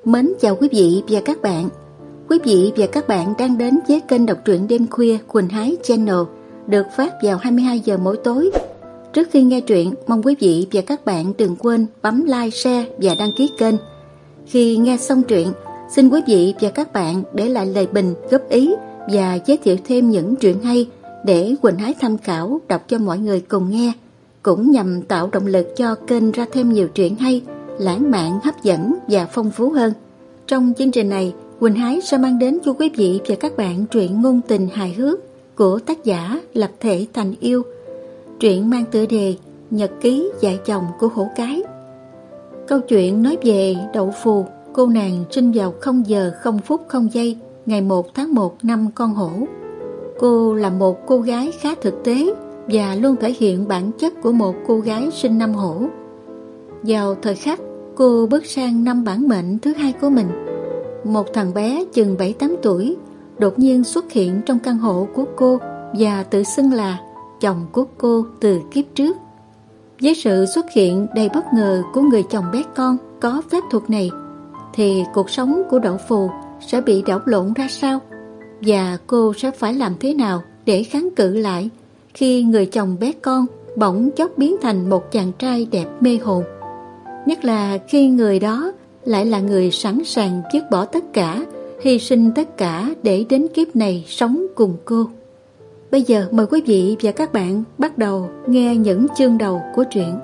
Mến chào quý vị và các bạn. Quý vị và các bạn đang đến với kênh đọc truyện đêm khuya Quỳnh Hái Channel, được phát vào 22 giờ mỗi tối. Trước khi nghe truyện, mong quý vị và các bạn đừng quên bấm like, share và đăng ký kênh. Khi nghe xong truyện, xin quý vị và các bạn để lại lời bình, góp ý và giới thiệu thêm những truyện hay để Quỳnh Hái tham khảo đọc cho mọi người cùng nghe, cũng nhằm tạo động lực cho kênh ra thêm nhiều truyện hay, lãng mạn, hấp dẫn và phong phú hơn. Trong chương trình này, Quỳnh Hái sẽ mang đến cho quý vị và các bạn truyện ngôn tình hài hước của tác giả Lập Thể Thành Yêu. Truyện mang tựa đề Nhật ký dạy chồng của hổ cái. Câu chuyện nói về Đậu Phù, cô nàng sinh vào 0 giờ 0 phút 0 giây ngày 1 tháng 1 năm Con Hổ. Cô là một cô gái khá thực tế và luôn thể hiện bản chất của một cô gái sinh năm Hổ. Vào thời khắc cô bước sang năm bản mệnh thứ hai của mình, một thằng bé chừng 7-8 tuổi đột nhiên xuất hiện trong căn hộ của cô và tự xưng là chồng của cô từ kiếp trước. Với sự xuất hiện đầy bất ngờ của người chồng bé con có phép thuật này, thì cuộc sống của Đậu Phù sẽ bị đảo lộn ra sao? Và cô sẽ phải làm thế nào để kháng cự lại khi người chồng bé con bỗng chốc biến thành một chàng trai đẹp mê hồn? Nhất là khi người đó lại là người sẵn sàng dứt bỏ tất cả, hy sinh tất cả để đến kiếp này sống cùng cô. Bây giờ mời quý vị và các bạn bắt đầu nghe những chương đầu của truyện.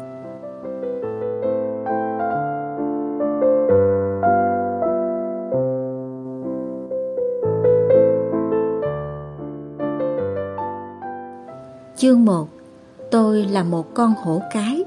Chương 1. Tôi là một con hổ cái.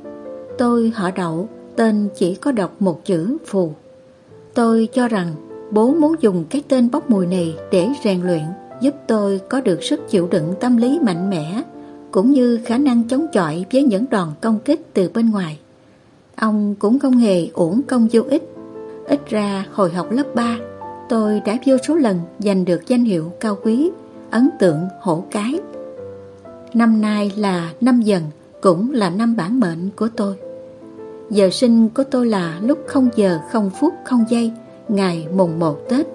Tôi họ Đậu, tên chỉ có đọc một chữ Phù. Tôi cho rằng bố muốn dùng cái tên bốc mùi này để rèn luyện, giúp tôi có được sức chịu đựng tâm lý mạnh mẽ, cũng như khả năng chống chọi với những đòn công kích từ bên ngoài. Ông cũng không hề uổng công vô ích. Ít ra hồi học lớp 3, tôi đã vô số lần giành được danh hiệu cao quý, ấn tượng hổ cái. Năm nay là năm Dần, cũng là năm bản mệnh của tôi. Giờ sinh của tôi là lúc 0 giờ 0 phút 0 giây ngày mùng 1 Tết.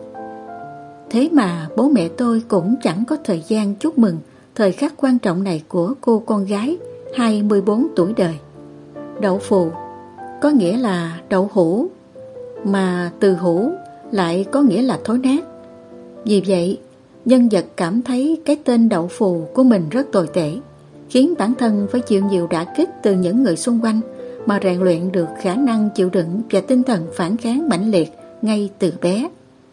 Thế mà bố mẹ tôi cũng chẳng có thời gian chúc mừng thời khắc quan trọng này của cô con gái 24 tuổi đời. Đậu Phù có nghĩa là đậu hũ, mà từ hũ lại có nghĩa là thối nát. Vì vậy, nhân vật cảm thấy cái tên Đậu Phù của mình rất tồi tệ, khiến bản thân phải chịu nhiều đả kích từ những người xung quanh, mà rèn luyện được khả năng chịu đựng và tinh thần phản kháng mãnh liệt ngay từ bé.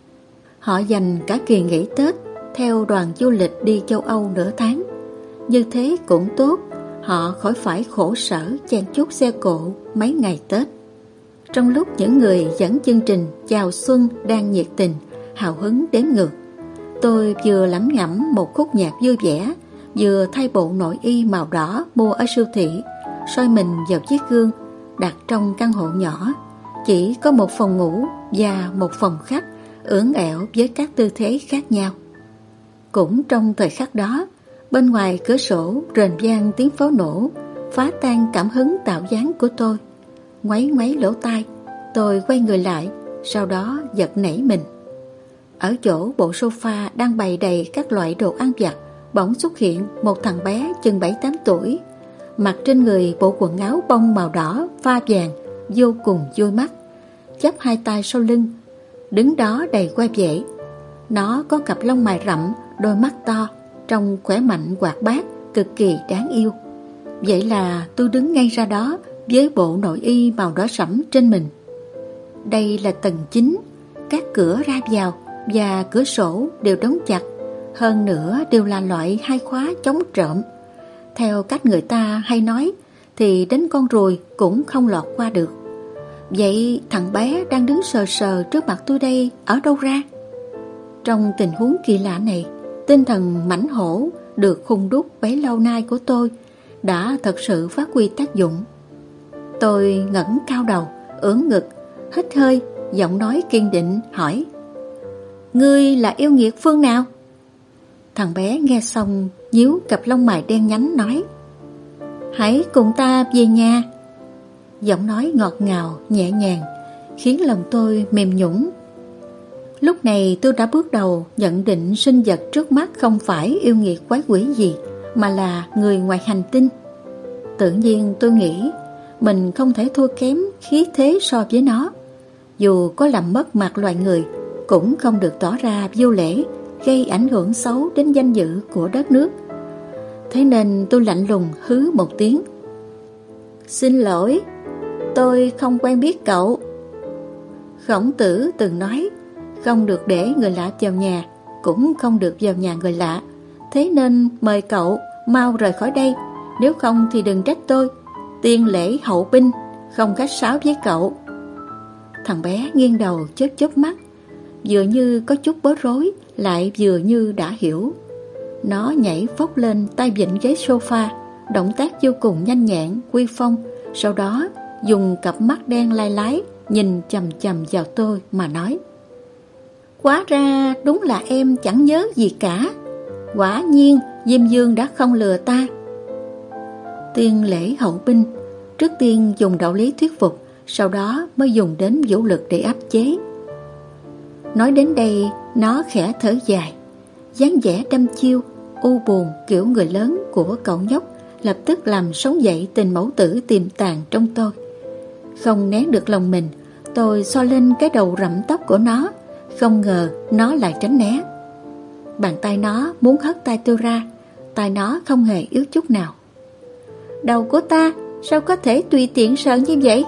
Họ dành cả kỳ nghỉ Tết theo đoàn du lịch đi châu Âu nửa tháng. Như thế cũng tốt, họ khỏi phải khổ sở chen chúc xe cộ mấy ngày Tết. Trong lúc những người dẫn chương trình chào xuân đang nhiệt tình, hào hứng đếm ngược, tôi vừa lẩm nhẩm một khúc nhạc vui vẻ, vừa thay bộ nội y màu đỏ mua ở siêu thị, soi mình vào chiếc gương đặt trong căn hộ nhỏ, chỉ có một phòng ngủ và một phòng khách ưỡn ẹo với các tư thế khác nhau. Cũng trong thời khắc đó, bên ngoài cửa sổ rền vang tiếng pháo nổ, phá tan cảm hứng tạo dáng của tôi. Ngoáy ngoáy lỗ tai, tôi quay người lại, sau đó giật nảy mình. Ở chỗ bộ sofa đang bày đầy các loại đồ ăn vặt, bỗng xuất hiện một thằng bé chừng 7-8 tuổi, mặc trên người bộ quần áo bông màu đỏ pha vàng vô cùng vui mắt, chắp hai tay sau lưng, đứng đó đầy quai vệ. Nó có cặp lông mày rậm, đôi mắt to, trông khỏe mạnh hoạt bát, cực kỳ đáng yêu. Vậy là tôi đứng ngay ra đó với bộ nội y màu đỏ sẫm trên mình. Đây là tầng 9, các cửa ra vào và cửa sổ đều đóng chặt, hơn nữa đều là loại 2 khóa chống trộm. Theo cách người ta hay nói thì đến con ruồi cũng không lọt qua được. Vậy thằng bé đang đứng sờ sờ trước mặt tôi đây ở đâu ra? Trong tình huống kỳ lạ này, tinh thần mãnh hổ được khung đúc bấy lâu nay của tôi đã thật sự phát huy tác dụng. Tôi ngẩng cao đầu, ưỡn ngực, hít hơi, giọng nói kiên định hỏi: "Ngươi là yêu nghiệt phương nào?" Thằng bé nghe xong nhíu cặp lông mày đen nhánh nói: "Hãy cùng ta về nhà." Giọng nói ngọt ngào, nhẹ nhàng, khiến lòng tôi mềm nhũn. Lúc này tôi đã bước đầu nhận định sinh vật trước mắt không phải yêu nghiệt quái quỷ gì, mà là người ngoài hành tinh. Tự nhiên tôi nghĩ mình không thể thua kém khí thế so với nó. Dù có làm mất mặt loài người, cũng không được tỏ ra vô lễ, gây ảnh hưởng xấu đến danh dự của đất nước. Thế nên tôi lạnh lùng hứ một tiếng. Xin lỗi, tôi không quen biết cậu. Khổng Tử từng nói, không được để người lạ vào nhà, cũng không được vào nhà người lạ. Thế nên mời cậu mau rời khỏi đây, nếu không thì đừng trách tôi. Tiên lễ hậu binh, không khách sáo với cậu. Thằng bé nghiêng đầu chớp chớp mắt, vừa như có chút bối rối, lại vừa như đã hiểu. Nó nhảy phóc lên tay vịn ghế sofa, động tác vô cùng nhanh nhẹn, uy phong. Sau đó dùng cặp mắt đen lai lái nhìn chằm chằm vào tôi mà nói: Hóa ra đúng là em chẳng nhớ gì cả. Quả nhiên Diêm Dương đã không lừa ta. Tiên lễ hậu binh, trước tiên dùng đạo lý thuyết phục, sau đó mới dùng đến vũ lực để áp chế. Nói đến đây, nó khẽ thở dài. Dáng vẻ đăm chiêu, u buồn kiểu người lớn của cậu nhóc lập tức làm sống dậy tình mẫu tử tiềm tàng trong tôi. Không nén được lòng mình, tôi xoa lên cái đầu rậm tóc của nó. Không ngờ nó lại tránh né. Bàn tay nó muốn hất tay tôi ra, tay nó không hề yếu chút nào. Đầu của ta sao có thể tùy tiện sờ như vậy?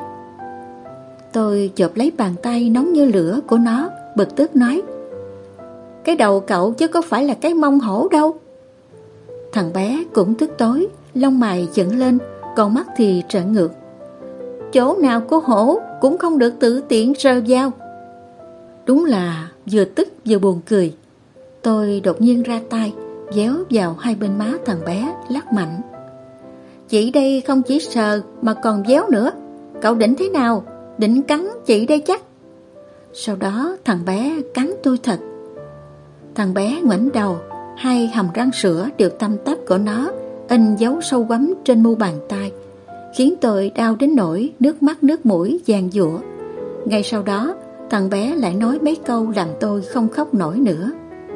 Tôi chộp lấy bàn tay nóng như lửa của nó, bực tức nói: Cái đầu cậu chứ có phải là cái mông hổ đâu. Thằng bé cũng tức tối, lông mày dựng lên, còn mắt thì trợn ngược. Chỗ nào của hổ cũng không được tự tiện sờ vào. Đúng là vừa tức vừa buồn cười. Tôi đột nhiên ra tay, véo vào hai bên má thằng bé, lắc mạnh. Chị đây không chỉ sờ mà còn véo nữa. Cậu định thế nào? Định cắn chị đây chắc. Sau đó thằng bé cắn tôi thật. Thằng bé ngoảnh đầu, hai hàm răng sữa đều tăm tắp của nó in dấu sâu quắm trên mu bàn tay, khiến tôi đau đến nỗi nước mắt nước mũi giàn giụa. Ngay sau đó thằng bé lại nói mấy câu làm tôi không khóc nổi nữa.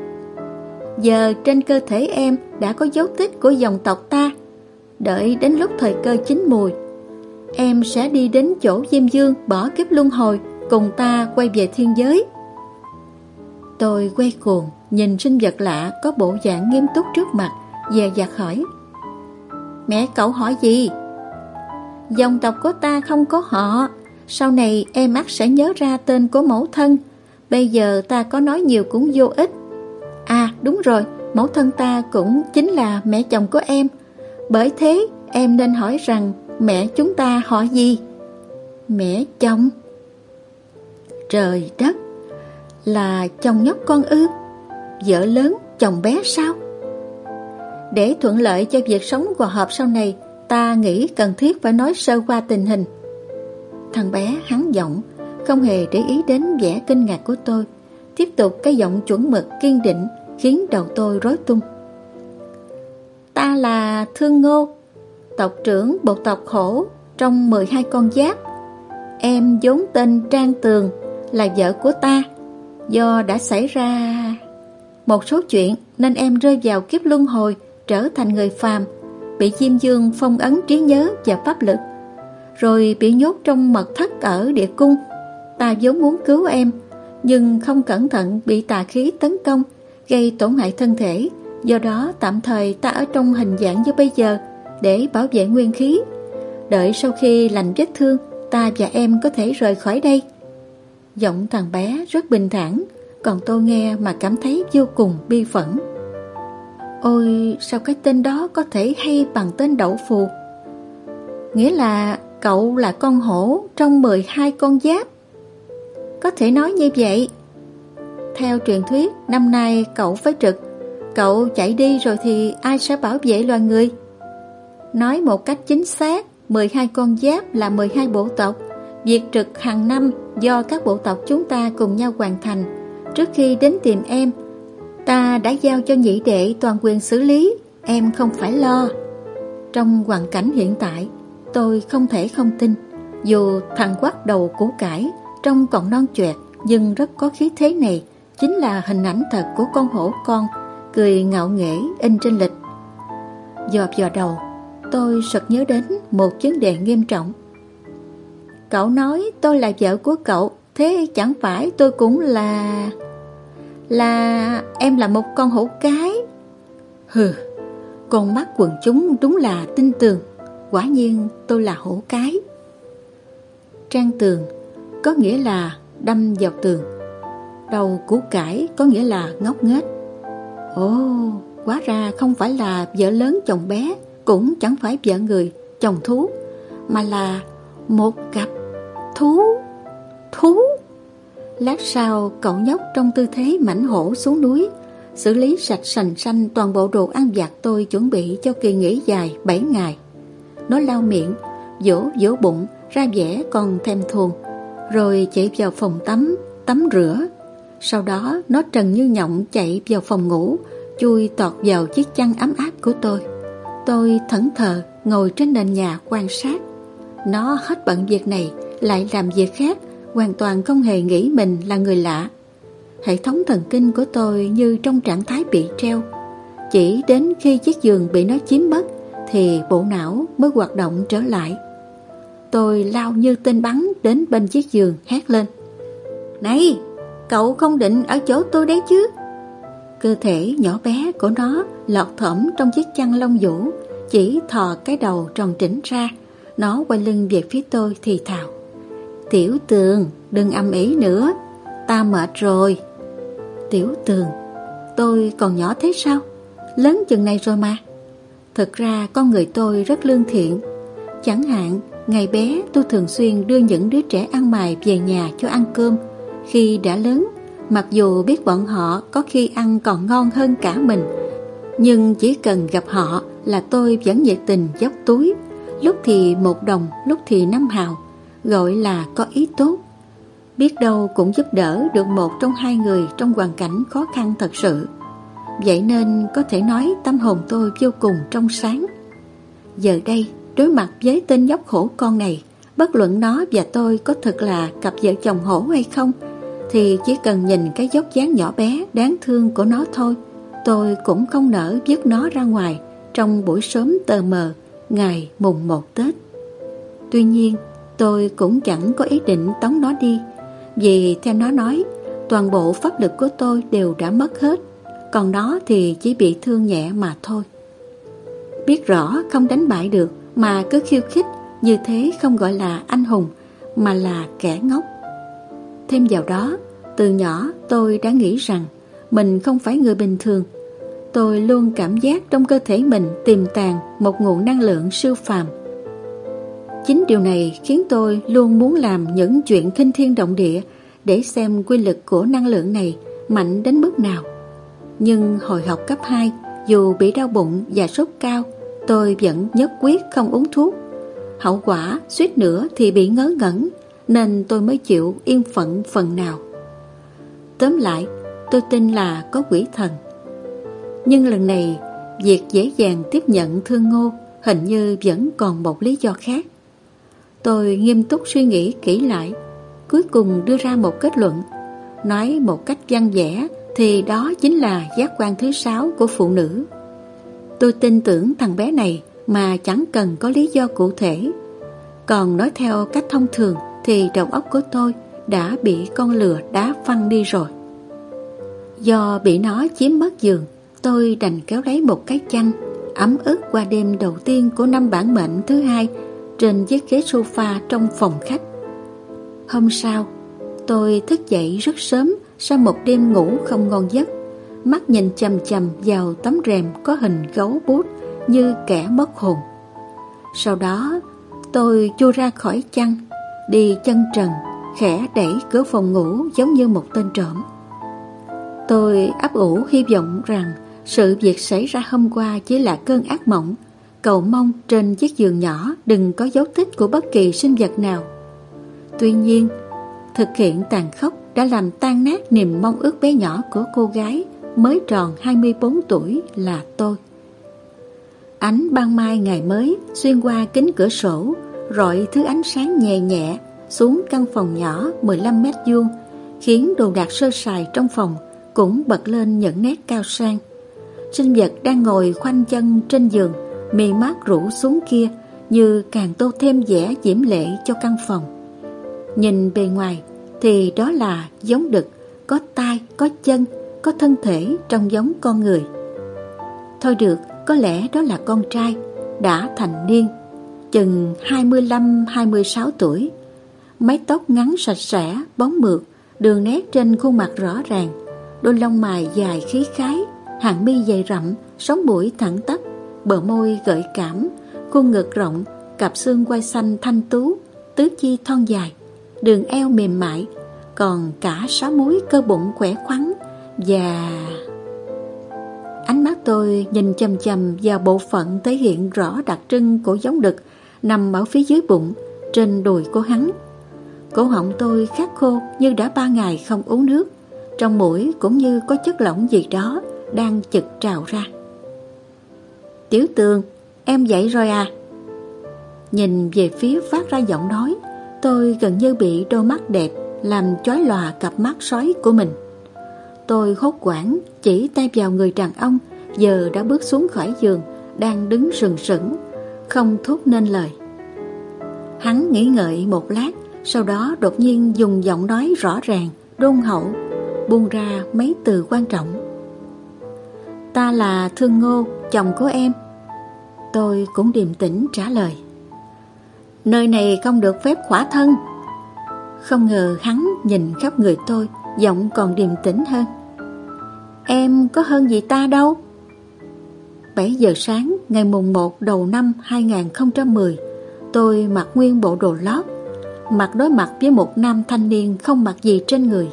Giờ trên cơ thể em đã có dấu tích của dòng tộc ta. Đợi đến lúc thời cơ chín mùi, em sẽ đi đến chỗ Diêm Dương bỏ kiếp luân hồi, cùng ta quay về thiên giới. Tôi quay cuồng nhìn sinh vật lạ có bộ dạng nghiêm túc trước mặt, dè dặt hỏi: Mẹ cậu hỏi gì? Dòng tộc của ta không có họ. Sau này em ắt sẽ nhớ ra tên của mẫu thân. Bây giờ ta có nói nhiều cũng vô ích. À đúng rồi, mẫu thân ta cũng chính là mẹ chồng của em. Bởi thế em nên hỏi rằng mẹ chúng ta họ gì? Mẹ chồng? Trời đất, là chồng nhóc con ư? Vợ lớn chồng bé sao? Để thuận lợi cho việc sống hòa hợp sau này, ta nghĩ cần thiết phải nói sơ qua tình hình. Thằng bé hắn giọng, không hề để ý đến vẻ kinh ngạc của tôi, tiếp tục cái giọng chuẩn mực kiên định khiến đầu tôi rối tung. Ta là Thương Ngô, tộc trưởng bộ tộc Hổ trong 12 con giáp. Em vốn tên Trang Tường, là vợ của ta. Do đã xảy ra một số chuyện nên em rơi vào kiếp luân hồi, trở thành người phàm, bị Diêm Dương phong ấn trí nhớ và pháp lực, rồi bị nhốt trong mật thất ở địa cung. Ta vốn muốn cứu em, nhưng không cẩn thận bị tà khí tấn công, gây tổn hại thân thể. Do đó tạm thời ta ở trong hình dạng như bây giờ để bảo vệ nguyên khí. Đợi sau khi lành vết thương, ta và em có thể rời khỏi đây. Giọng thằng bé rất bình thản, còn tôi nghe mà cảm thấy vô cùng bi phẫn. Ôi, sao cái tên đó có thể hay bằng tên đậu phù? Nghĩa là cậu là con hổ trong 12 con giáp. Có thể nói như vậy. Theo truyền thuyết, năm nay cậu phải trực. Cậu chạy đi rồi thì ai sẽ bảo vệ loài người? Nói một cách chính xác, 12 con giáp là 12 bộ tộc. Việc trực hàng năm do các bộ tộc chúng ta cùng nhau hoàn thành. Trước khi đến tìm em, ta đã giao cho nhị đệ toàn quyền xử lý. Em không phải lo. Trong hoàn cảnh hiện tại, tôi không thể không tin. Dù thằng quắc đầu củ cải, Trong cọng non choẹt nhưng rất có khí thế này chính là hình ảnh thật của con hổ con, cười ngạo nghễ in trên lịch. Dò đầu, tôi sực nhớ đến một vấn đề nghiêm trọng. Cậu nói tôi là vợ của cậu, thế chẳng phải tôi cũng là em là một con hổ cái? Hừ, con mắt quần chúng đúng là tin tường. Quả nhiên tôi là hổ cái. Trang tường có nghĩa là đâm vào tường. Đầu củ cải có nghĩa là ngốc nghếch. Ồ, hóa ra không phải là vợ lớn chồng bé, cũng chẳng phải vợ người chồng thú, mà là một cặp thú. Lát sau cậu nhóc trong tư thế mãnh hổ xuống núi, xử lý sạch sành xanh toàn bộ đồ ăn vặt tôi chuẩn bị cho kỳ nghỉ dài 7 ngày. Nó lau miệng, vỗ bụng, ra vẻ còn thèm thuồng, rồi chạy vào phòng tắm rửa. Sau đó nó trần như nhộng chạy vào phòng ngủ, chui tọt vào chiếc chăn ấm áp của tôi. Tôi thẫn thờ ngồi trên nền nhà quan sát. Nó hết bận việc này lại làm việc khác, hoàn toàn không hề nghĩ mình là người lạ. Hệ thống thần kinh của tôi như trong trạng thái bị treo. Chỉ đến khi chiếc giường bị nó chiếm mất thì bộ não mới hoạt động trở lại. Tôi lao như tên bắn đến bên chiếc giường hét lên: Này, cậu không định ở chỗ tôi đấy chứ? Cơ thể nhỏ bé của nó lọt thỏm trong chiếc chăn lông vũ, chỉ thò cái đầu tròn trĩnh ra. Nó quay lưng về phía tôi thì thào: Tiểu Tường, đừng ầm ĩ nữa, ta mệt rồi. Tiểu Tường? Tôi còn nhỏ thế sao? Lớn chừng này rồi mà. Thực ra con người tôi rất lương thiện. Chẳng hạn, ngày bé tôi thường xuyên đưa những đứa trẻ ăn mày về nhà cho ăn cơm. Khi đã lớn, mặc dù biết bọn họ có khi ăn còn ngon hơn cả mình, nhưng chỉ cần gặp họ là tôi vẫn nhiệt tình dốc túi, lúc thì 1 đồng, lúc thì 5 hào, gọi là có ý tốt. Biết đâu cũng giúp đỡ được một trong 2 người trong hoàn cảnh khó khăn thật sự. Vậy nên có thể nói tâm hồn tôi vô cùng trong sáng. Giờ đây, đối mặt với tên nhóc hổ con này, bất luận nó và tôi có thực là cặp vợ chồng hổ hay không, thì chỉ cần nhìn cái vóc dáng nhỏ bé đáng thương của nó thôi, tôi cũng không nỡ vứt nó ra ngoài trong buổi sớm tờ mờ ngày mùng 1 Tết. Tuy nhiên, tôi cũng chẳng có ý định tống nó đi, vì theo nó nói, toàn bộ pháp lực của tôi đều đã mất hết, còn nó thì chỉ bị thương nhẹ mà thôi. Biết rõ không đánh bại được mà cứ khiêu khích, như thế không gọi là anh hùng, mà là kẻ ngốc. Thêm vào đó, từ nhỏ tôi đã nghĩ rằng mình không phải người bình thường. Tôi luôn cảm giác trong cơ thể mình tiềm tàng một nguồn năng lượng siêu phàm. Chính điều này khiến tôi luôn muốn làm những chuyện kinh thiên động địa để xem quy lực của năng lượng này mạnh đến mức nào. Nhưng hồi học cấp 2, dù bị đau bụng và sốt cao, tôi vẫn nhất quyết không uống thuốc. Hậu quả suýt nữa thì bị ngớ ngẩn, nên tôi mới chịu yên phận phần nào. Tóm lại, tôi tin là có quỷ thần. Nhưng lần này, việc dễ dàng tiếp nhận Thương Ngô hình như vẫn còn một lý do khác. Tôi nghiêm túc suy nghĩ kỹ lại, cuối cùng đưa ra một kết luận. Nói một cách văn vẻ thì đó chính là giác quan thứ 6 của phụ nữ. Tôi tin tưởng thằng bé này mà chẳng cần có lý do cụ thể. Còn nói theo cách thông thường thì đầu óc của tôi đã bị con lừa đá phăng đi rồi. Do bị nó chiếm mất giường, tôi đành kéo lấy một cái chăn ấm ức qua đêm đầu tiên của năm bản mệnh thứ 2 trên chiếc ghế sofa trong phòng khách. Hôm sau, tôi thức dậy rất sớm sau một đêm ngủ không ngon giấc, mắt nhìn chằm chằm vào tấm rèm có hình gấu bút như kẻ mất hồn. Sau đó, tôi chui ra khỏi chăn, đi chân trần, khẽ đẩy cửa phòng ngủ giống như một tên trộm. Tôi ấp ủ hy vọng rằng sự việc xảy ra hôm qua chỉ là cơn ác mộng, cầu mong trên chiếc giường nhỏ đừng có dấu tích của bất kỳ sinh vật nào. Tuy nhiên, thực hiện tàn khốc đã làm tan nát niềm mong ước bé nhỏ của cô gái mới tròn 24 tuổi là tôi. Ánh ban mai ngày mới xuyên qua kính cửa sổ, rọi thứ ánh sáng nhẹ nhẹ, xuống căn phòng nhỏ 15 mét vuông, khiến đồ đạc sơ sài trong phòng cũng bật lên những nét cao sang. Sinh vật đang ngồi khoanh chân trên giường, mì mắt rũ xuống kia, như càng tô thêm vẻ diễm lệ cho căn phòng. Nhìn bề ngoài thì đó là giống đực, có tai, có chân, có thân thể trông giống con người. Thôi được, có lẽ đó là con trai, đã thành niên, chừng 25-26 tuổi. Mái tóc ngắn sạch sẽ, bóng mượt, đường nét trên khuôn mặt rõ ràng, đôi lông mày dài khí khái, hàng mi dày rậm, sống mũi thẳng tắp, bờ môi gợi cảm, khuôn ngực rộng, cặp xương quai xanh thanh tú, tứ chi thon dài, đường eo mềm mại, còn cả 6 múi cơ bụng khỏe khoắn. Và ánh mắt tôi nhìn chằm chằm vào bộ phận thể hiện rõ đặc trưng của giống đực nằm ở phía dưới bụng, trên đùi của hắn. Cổ họng tôi khát khô như đã 3 ngày không uống nước, trong mũi cũng như có chất lỏng gì đó đang chực trào ra. Tiểu Tường, em dậy rồi à? Nhìn về phía phát ra giọng nói, tôi gần như bị đôi mắt đẹp làm chói lòa cặp mắt sói của mình. Tôi hốt hoảng chỉ tay vào người đàn ông giờ đã bước xuống khỏi giường, đang đứng sừng sững, không thốt nên lời. Hắn nghĩ ngợi một lát, sau đó đột nhiên dùng giọng nói rõ ràng, đôn hậu, buông ra mấy từ quan trọng. Ta là Thương Ngô, chồng của em. Tôi cũng điềm tĩnh trả lời. Nơi này không được phép khỏa thân. Không ngờ hắn nhìn khắp người tôi, giọng còn điềm tĩnh hơn. Em có hơn gì ta đâu. 7 giờ sáng ngày mùng 1 đầu năm 2010, tôi mặc nguyên bộ đồ lót, mặt đối mặt với một nam thanh niên không mặc gì trên người.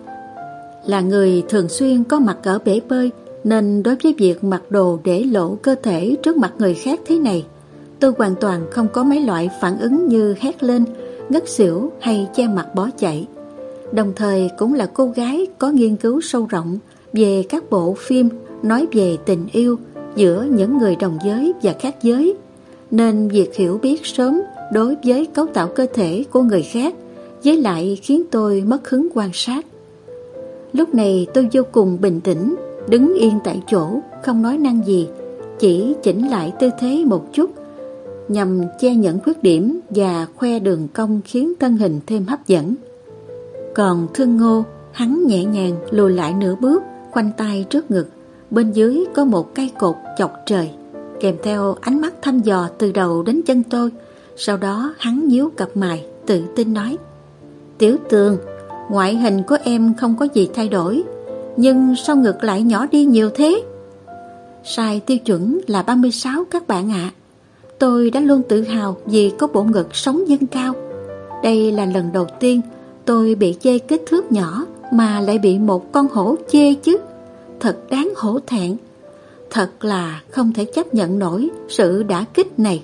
Là người thường xuyên có mặt ở bể bơi, nên đối với việc mặc đồ để lộ cơ thể trước mặt người khác thế này, tôi hoàn toàn không có mấy loại phản ứng như hét lên, ngất xỉu hay che mặt bỏ chạy. Đồng thời cũng là cô gái có nghiên cứu sâu rộng về các bộ phim nói về tình yêu giữa những người đồng giới và khác giới, nên việc hiểu biết sớm đối với cấu tạo cơ thể của người khác với lại khiến tôi mất hứng quan sát. Lúc này tôi vô cùng bình tĩnh, đứng yên tại chỗ, không nói năng gì, chỉ chỉnh lại tư thế một chút nhằm che nhẫn khuyết điểm và khoe đường cong khiến thân hình thêm hấp dẫn. Còn Thương Ngô, hắn nhẹ nhàng lùi lại nửa bước, khoanh tay trước ngực, bên dưới có một cây cột chọc trời, kèm theo ánh mắt thăm dò từ đầu đến chân tôi. Sau đó hắn nhíu cặp mày, tự tin nói: Tiểu Tường, ngoại hình của em không có gì thay đổi, nhưng sao ngực lại nhỏ đi nhiều thế? Sai tiêu chuẩn là 36 các bạn ạ. Tôi đã luôn tự hào vì có bộ ngực sống dâng cao. Đây là lần đầu tiên tôi bị chê kích thước nhỏ mà lại bị một con hổ chê chứ. Thật đáng hổ thẹn. Thật là không thể chấp nhận nổi sự đả kích này.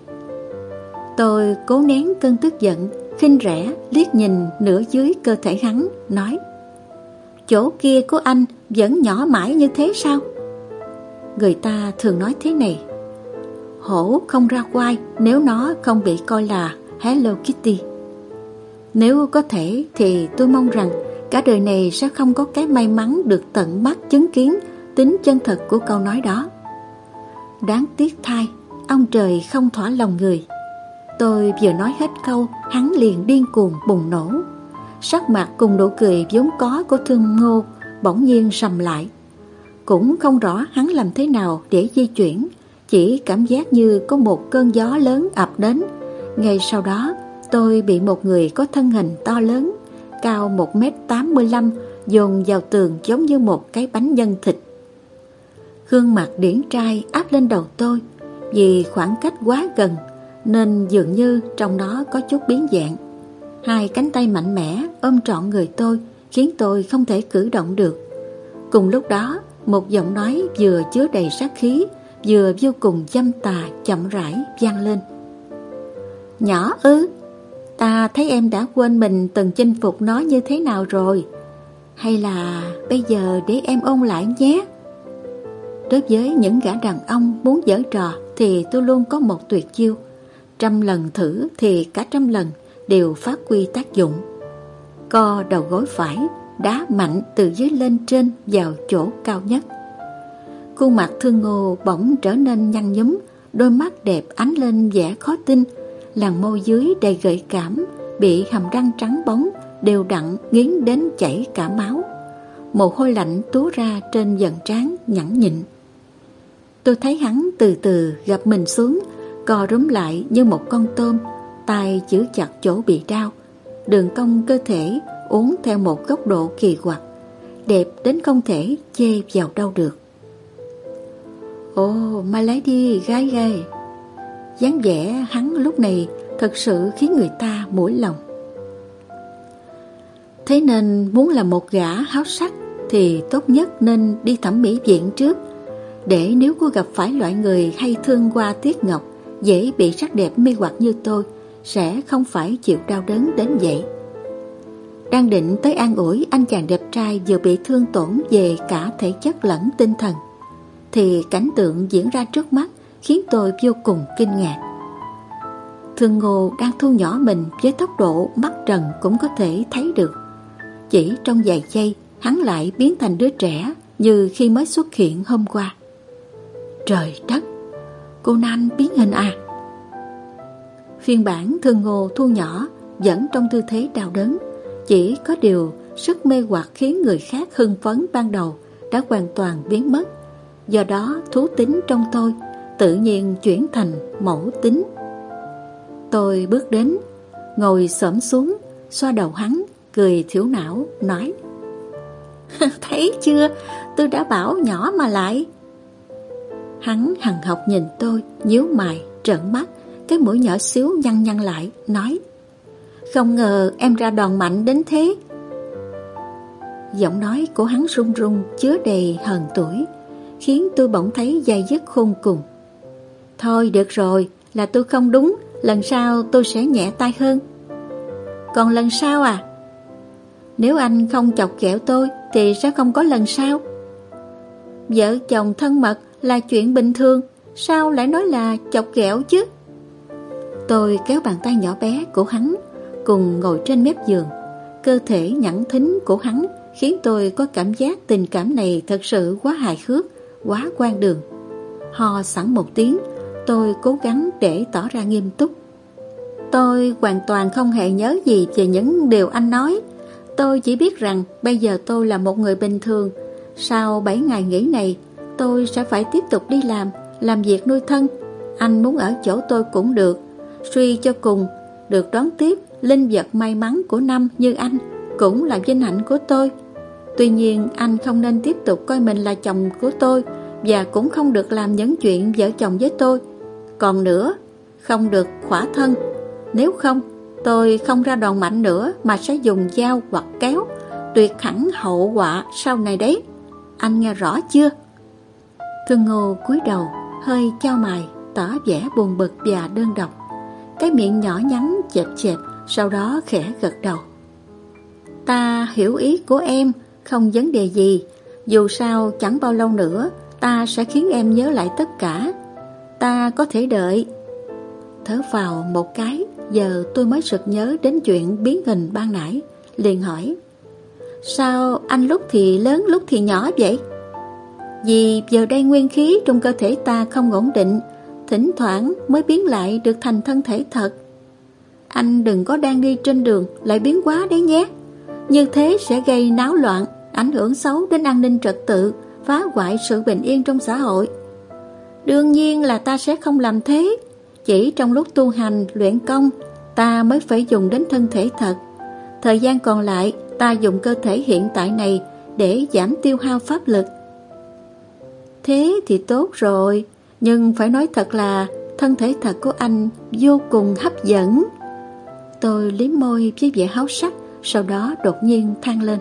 Tôi cố nén cơn tức giận, khinh rẻ liếc nhìn nửa dưới cơ thể hắn, nói: Chỗ kia của anh vẫn nhỏ mãi như thế sao? Người ta thường nói thế này: hổ không ra oai nếu nó không bị coi là Hello Kitty. Nếu có thể thì tôi mong rằng cả đời này sẽ không có cái may mắn được tận mắt chứng kiến tính chân thật của câu nói đó. Đáng tiếc thay, ông trời không thỏa lòng người. Tôi vừa nói hết câu, hắn liền điên cuồng bùng nổ. Sắc mặt cùng nụ cười vốn có của Thương Ngô bỗng nhiên sầm lại. Cũng không rõ hắn làm thế nào để di chuyển, chỉ cảm giác như có một cơn gió lớn ập đến. Ngay sau đó, tôi bị một người có thân hình to lớn, cao 1m85 dồn vào tường giống như một cái bánh nhân thịt. Gương mặt điển trai áp lên đầu tôi, vì khoảng cách quá gần nên dường như trong đó có chút biến dạng. Hai cánh tay mạnh mẽ ôm trọn người tôi, khiến tôi không thể cử động được. Cùng lúc đó, một giọng nói vừa chứa đầy sát khí, vừa vô cùng dâm tà chậm rãi vang lên: Nhỏ ư? Ta thấy em đã quên mình từng chinh phục nó như thế nào rồi. Hay là bây giờ để em ôn lại nhé. Đối với những gã đàn ông muốn giở trò thì tôi luôn có một tuyệt chiêu. 100 lần thử thì cả 100 lần đều phát huy tác dụng. Co đầu gối phải, đá mạnh từ dưới lên trên vào chỗ cao nhất. Khuôn mặt Thương Ngô bỗng trở nên nhăn nhúm, đôi mắt đẹp ánh lên vẻ khó tin, làn môi dưới đầy gợi cảm, bị hàm răng trắng bóng đều đặn nghiến đến chảy cả máu. Mồ hôi lạnh túa ra trên vầng trán nhẵn nhịn. Tôi thấy hắn từ từ gập mình xuống, co rúm lại như một con tôm, tay giữ chặt chỗ bị đau. Đường cong cơ thể uốn theo một góc độ kỳ quặc, đẹp đến không thể chê vào đâu được. Ồ, my lady, gái ghê. Dáng vẻ hắn lúc này thật sự khiến người ta mũi lòng. Thế nên muốn làm một gã háo sắc thì tốt nhất nên đi thẩm mỹ viện trước, để nếu cô gặp phải loại người hay thương hoa tiếc ngọc, dễ bị sắc đẹp mê hoặc như tôi, sẽ không phải chịu đau đớn đến vậy. Đang định tới an ủi anh chàng đẹp trai vừa bị thương tổn về cả thể chất lẫn tinh thần, thì cảnh tượng diễn ra trước mắt khiến tôi vô cùng kinh ngạc. Thương Ngô đang thu nhỏ mình với tốc độ mắt trần cũng có thể thấy được. Chỉ trong vài giây, hắn lại biến thành đứa trẻ như khi mới xuất hiện hôm qua. Trời đất, cô Nan biến hình à? Phiên bản Thương Ngô thu nhỏ vẫn trong tư thế đau đớn, chỉ có điều sức mê hoặc khiến người khác hưng phấn ban đầu đã hoàn toàn biến mất. Do đó thú tính trong tôi tự nhiên chuyển thành mẫu tính. Tôi bước đến, ngồi xổm xuống, xoa đầu hắn, cười thiểu não, nói: Thấy chưa, tôi đã bảo nhỏ mà lại. Hắn hằn học nhìn tôi, nhíu mày, trợn mắt, cái mũi nhỏ xíu nhăn nhăn lại, nói: Không ngờ em ra đòn mạnh đến thế. Giọng nói của hắn run run, chứa đầy hờn tuổi, khiến tôi bỗng thấy day dứt khôn cùng. Thôi được rồi, là tôi không đúng, lần sau tôi sẽ nhẹ tay hơn. Còn lần sau à? Nếu anh không chọc ghẹo tôi thì sẽ không có lần sau. Vợ chồng thân mật là chuyện bình thường, sao lại nói là chọc ghẹo chứ? Tôi kéo bàn tay nhỏ bé của hắn, cùng ngồi trên mép giường. Cơ thể nhẵn thính của hắn khiến tôi có cảm giác tình cảm này thật sự quá hài hước, quá quan đường. Ho sẵn một tiếng, tôi cố gắng để tỏ ra nghiêm túc. Tôi hoàn toàn không hề nhớ gì về những điều anh nói. Tôi chỉ biết rằng bây giờ tôi là một người bình thường. Sau 7 ngày nghỉ này, tôi sẽ phải tiếp tục đi làm việc nuôi thân. Anh muốn ở chỗ tôi cũng được. Suy cho cùng, được đón tiếp linh vật may mắn của năm như anh cũng là vinh hạnh của tôi. Tuy nhiên anh không nên tiếp tục coi mình là chồng của tôi, và cũng không được làm những chuyện vợ chồng với tôi. Còn nữa, không được khỏa thân. Nếu không, tôi không ra đòn mạnh nữa mà sẽ dùng dao hoặc kéo, tuyệt hẳn hậu quả sau này đấy. Anh nghe rõ chưa? Thương Ngô cúi đầu, hơi chau mày, tỏ vẻ buồn bực và đơn độc. Cái miệng nhỏ nhắn chẹp chẹp, sau đó khẽ gật đầu. Ta hiểu ý của em, không vấn đề gì. Dù sao chẳng bao lâu nữa ta sẽ khiến em nhớ lại tất cả. Ta có thể đợi. Thở vào một cái, giờ tôi mới sực nhớ đến chuyện biến hình ban nãy, liền hỏi: Sao anh lúc thì lớn lúc thì nhỏ vậy? Vì giờ đây nguyên khí trong cơ thể ta không ổn định, thỉnh thoảng mới biến lại được thành thân thể thật. Anh đừng có đang đi trên đường lại biến quá đấy nhé. Như thế sẽ gây náo loạn, ảnh hưởng xấu đến an ninh trật tự, phá hoại sự bình yên trong xã hội. Đương nhiên là ta sẽ không làm thế. Chỉ trong lúc tu hành, luyện công, ta mới phải dùng đến thân thể thật. Thời gian còn lại, ta dùng cơ thể hiện tại này để giảm tiêu hao pháp lực. Thế thì tốt rồi, nhưng phải nói thật là thân thể thật của anh vô cùng hấp dẫn. Tôi liếm môi với vẻ háo sắc, sau đó đột nhiên than lên: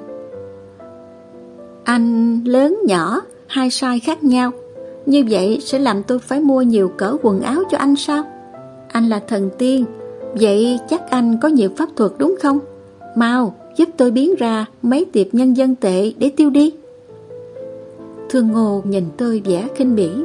Anh lớn nhỏ, hai size khác nhau, như vậy sẽ làm tôi phải mua nhiều cỡ quần áo cho anh sao? Anh là thần tiên, vậy chắc anh có nhiều pháp thuật đúng không? Mau giúp tôi biến ra mấy tiệp nhân dân tệ để tiêu đi. Thương Ngô nhìn tôi vẻ khinh bỉ: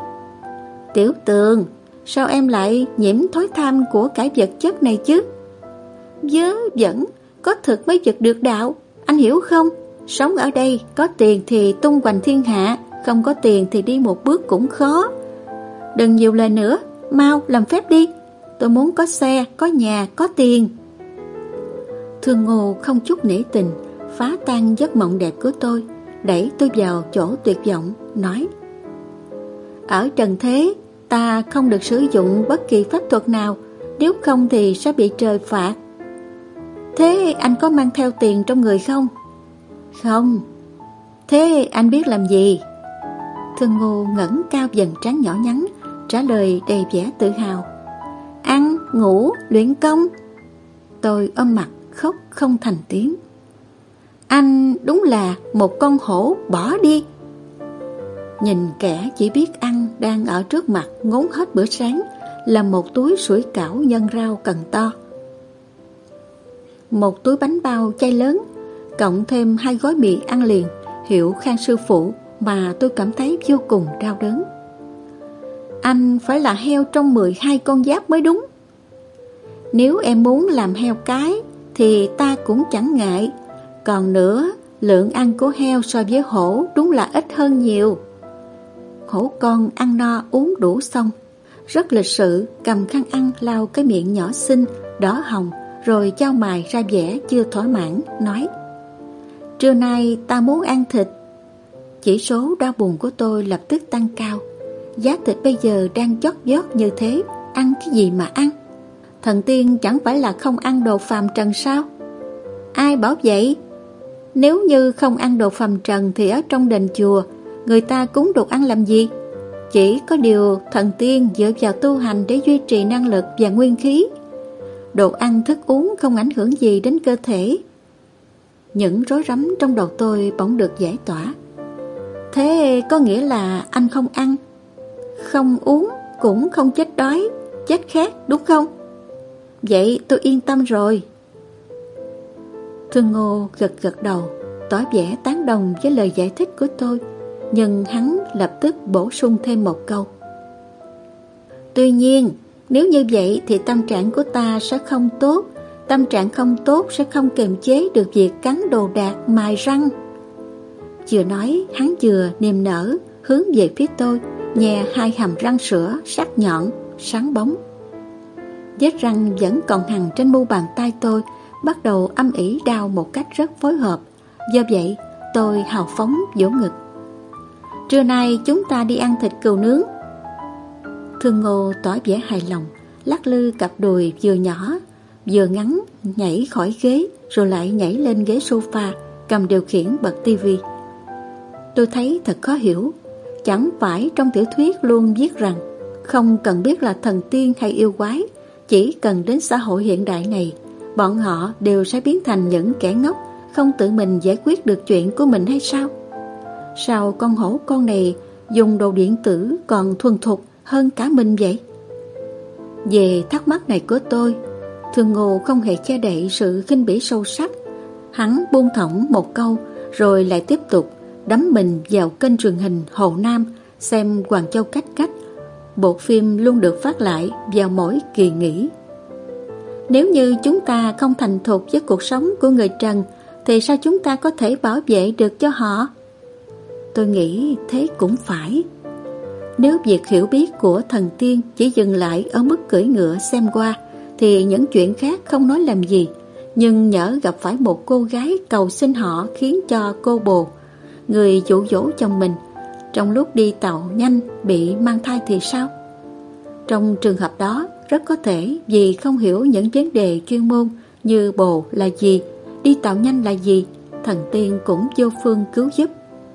Tiểu Tường, sao em lại nhiễm thói tham của cải vật chất này chứ? Vớ vẩn, có thực mới vực được đạo, anh hiểu không? Sống ở đây, có tiền thì tung hoành thiên hạ, không có tiền thì đi một bước cũng khó. Đừng nhiều lời nữa, mau làm phép đi. Tôi muốn có xe, có nhà, có tiền. Thương Ngô không chút nể tình, phá tan giấc mộng đẹp của tôi, đẩy tôi vào chỗ tuyệt vọng, nói: ở trần thế, ta không được sử dụng bất kỳ pháp thuật nào, nếu không thì sẽ bị trời phạt. Thế anh có mang theo tiền trong người không? Không. Thế anh biết làm gì? Thương Ngô ngẩng cao dần trán nhỏ nhắn, trả lời đầy vẻ tự hào: ăn, ngủ, luyện công. Tôi ôm mặt khóc không thành tiếng. Anh đúng là một con hổ, bỏ đi. Nhìn kẻ chỉ biết ăn đang ở trước mặt ngốn hết bữa sáng là một túi sủi cảo nhân rau cần to, một túi bánh bao chay lớn, cộng thêm 2 gói mì ăn liền hiệu Khang sư phụ mà tôi cảm thấy vô cùng đau đớn. Anh phải là heo trong 12 con giáp mới đúng. Nếu em muốn làm heo cái thì ta cũng chẳng ngại. Còn nữa, lượng ăn của heo so với hổ đúng là ít hơn nhiều. Hổ con ăn no uống đủ xong, rất lịch sự cầm khăn ăn lau cái miệng nhỏ xinh đỏ hồng, rồi chau mày ra vẻ chưa thỏa mãn, nói: trưa nay ta muốn ăn thịt. Chỉ số đau buồn của tôi lập tức tăng cao. Giá thịt bây giờ đang chót vót như thế, ăn cái gì mà ăn? Thần tiên chẳng phải là không ăn đồ phàm trần sao? Ai bảo vậy? Nếu như không ăn đồ phàm trần thì ở trong đền chùa người ta cúng đồ ăn làm gì? Chỉ có điều thần tiên dựa vào tu hành để duy trì năng lực và nguyên khí. Đồ ăn thức uống không ảnh hưởng gì đến cơ thể. Những rối rắm trong đầu tôi bỗng được giải tỏa. Thế có nghĩa là anh không ăn, không uống, cũng không chết đói, chết khát, đúng không? Vậy tôi yên tâm rồi. Thương Ngô gật đầu, tỏ vẻ tán đồng với lời giải thích của tôi, nhưng hắn lập tức bổ sung thêm một câu: tuy nhiên, nếu như vậy thì tâm trạng của ta sẽ không tốt. Tâm trạng không tốt sẽ không kiềm chế được việc cắn đồ đạc, mài răng. Vừa nói, hắn vừa niềm nở hướng về phía tôi, nhè 2 hàm răng sữa sắc nhọn, sáng bóng. Vết răng vẫn còn hằn trên mu bàn tay tôi bắt đầu âm ỉ đau một cách rất phối hợp. Do vậy, tôi hào phóng vỗ ngực: trưa nay chúng ta đi ăn thịt cừu nướng. Thương Ngô tỏ vẻ hài lòng, lắc lư cặp đùi vừa nhỏ vừa ngắn, nhảy khỏi ghế rồi lại nhảy lên ghế sofa, cầm điều khiển bật tivi. Tôi thấy thật khó hiểu. Chẳng phải trong tiểu thuyết luôn viết rằng không cần biết là thần tiên hay yêu quái, chỉ cần đến xã hội hiện đại này, bọn họ đều sẽ biến thành những kẻ ngốc, không tự mình giải quyết được chuyện của mình hay sao? Sao con hổ con này dùng đồ điện tử còn thuần thục hơn cả mình vậy? Về thắc mắc này của tôi, Thương Ngô không hề che đậy sự khinh bỉ sâu sắc. Hắn buông thõng một câu rồi lại tiếp tục đắm mình vào kênh truyền hình Hồ Nam xem Hoàng Châu Cách Cách, bộ phim luôn được phát lại vào mỗi kỳ nghỉ. Nếu như chúng ta không thành thục với cuộc sống của người trần thì sao chúng ta có thể bảo vệ được cho họ? Tôi nghĩ thế cũng phải. Nếu việc hiểu biết của thần tiên chỉ dừng lại ở mức cưỡi ngựa xem qua thì những chuyện khác không nói làm gì. Nhưng nhỡ gặp phải một cô gái cầu xin họ khiến cho cô bồ, người dụ dỗ chồng mình, trong lúc đi tàu nhanh bị mang thai thì sao? Trong trường hợp đó, rất có thể vì không hiểu những vấn đề chuyên môn như bồ là gì, đi tàu nhanh là gì, thần tiên cũng vô phương cứu giúp.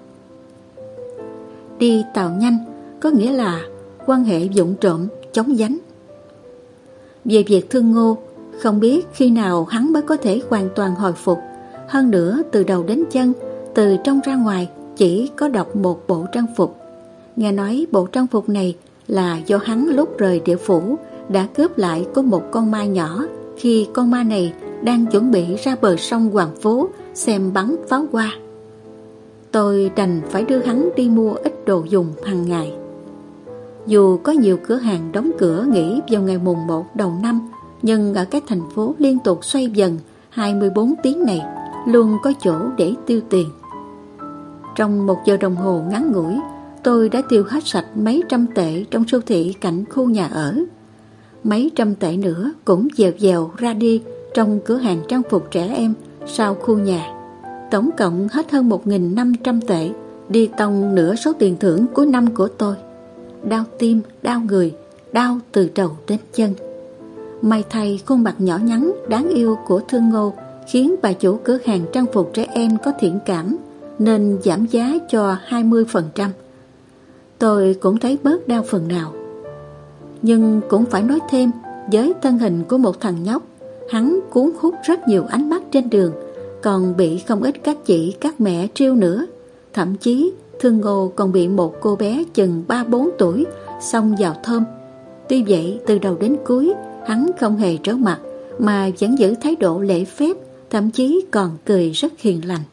Đi tàu nhanh có nghĩa là quan hệ vụng trộm, chống vánh. Về việc Thương Ngô, không biết khi nào hắn mới có thể hoàn toàn hồi phục. Hơn nữa, từ đầu đến chân, từ trong ra ngoài, chỉ có đọc một bộ trang phục. Nghe nói bộ trang phục này là do hắn lúc rời địa phủ đã cướp lại của một con ma nhỏ, khi con ma này đang chuẩn bị ra bờ sông Hoàng Phố xem bắn pháo hoa. Tôi đành phải đưa hắn đi mua ít đồ dùng hàng ngày. Dù có nhiều cửa hàng đóng cửa nghỉ vào ngày mùng 1 đầu năm, nhưng ở cái thành phố liên tục xoay vần 24 tiếng này luôn có chỗ để tiêu tiền. Trong 1 giờ đồng hồ ngắn ngủi, tôi đã tiêu hết sạch mấy trăm tệ trong siêu thị cạnh khu nhà ở. Mấy trăm tệ nữa cũng dèo dèo ra đi trong cửa hàng trang phục trẻ em sau khu nhà. Tổng cộng hết hơn 1.500 tệ, đi tông nửa số tiền thưởng cuối năm của tôi. Đau tim, đau người, đau từ đầu đến chân. May thay khuôn mặt nhỏ nhắn đáng yêu của Thương Ngô khiến bà chủ cửa hàng trang phục trẻ em có thiện cảm nên giảm giá cho 20%. Tôi cũng thấy bớt đau phần nào. Nhưng cũng phải nói thêm, với thân hình của một thằng nhóc, hắn cuốn hút rất nhiều ánh mắt trên đường, còn bị không ít các chị các mẹ trêu nữa. Thậm chí Thương Ngô còn bị một cô bé chừng 3-4 tuổi xông vào thơm. Tuy vậy từ đầu đến cuối hắn không hề trở mặt mà vẫn giữ thái độ lễ phép, thậm chí còn cười rất hiền lành.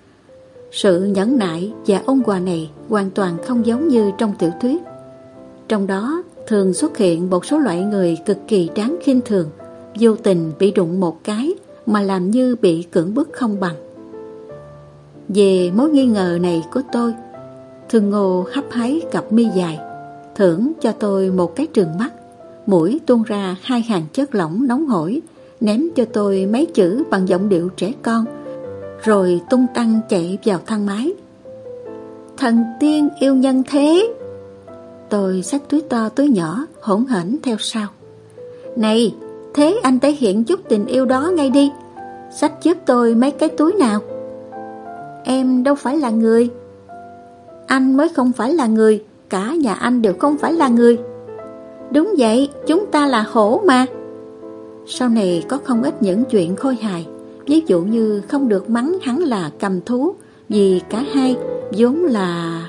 Sự nhẫn nại và ôn hòa này hoàn toàn không giống như trong tiểu thuyết. Trong đó thường xuất hiện một số loại người cực kỳ đáng khinh thường, vô tình bị đụng một cái mà làm như bị cưỡng bức không bằng. Về mối nghi ngờ này của tôi, Thương Ngô hấp háy cặp mi dài, thưởng cho tôi một cái trừng mắt, mũi tuôn ra 2 hàng chất lỏng nóng hổi, ném cho tôi mấy chữ bằng giọng điệu trẻ con, rồi tung tăng chạy vào thang máy. Thần tiên yêu nhân thế. Tôi xách túi to túi nhỏ hỗn hển theo sau. Này, thế anh thể hiện chút tình yêu đó ngay đi, xách giúp tôi mấy cái túi nào. Em đâu phải là người. Anh mới không phải là người, cả nhà anh đều không phải là người. Đúng vậy, chúng ta là hổ mà. Sau này có không ít những chuyện khôi hài, ví dụ như không được mắng hắn là cầm thú, vì cả hai vốn là...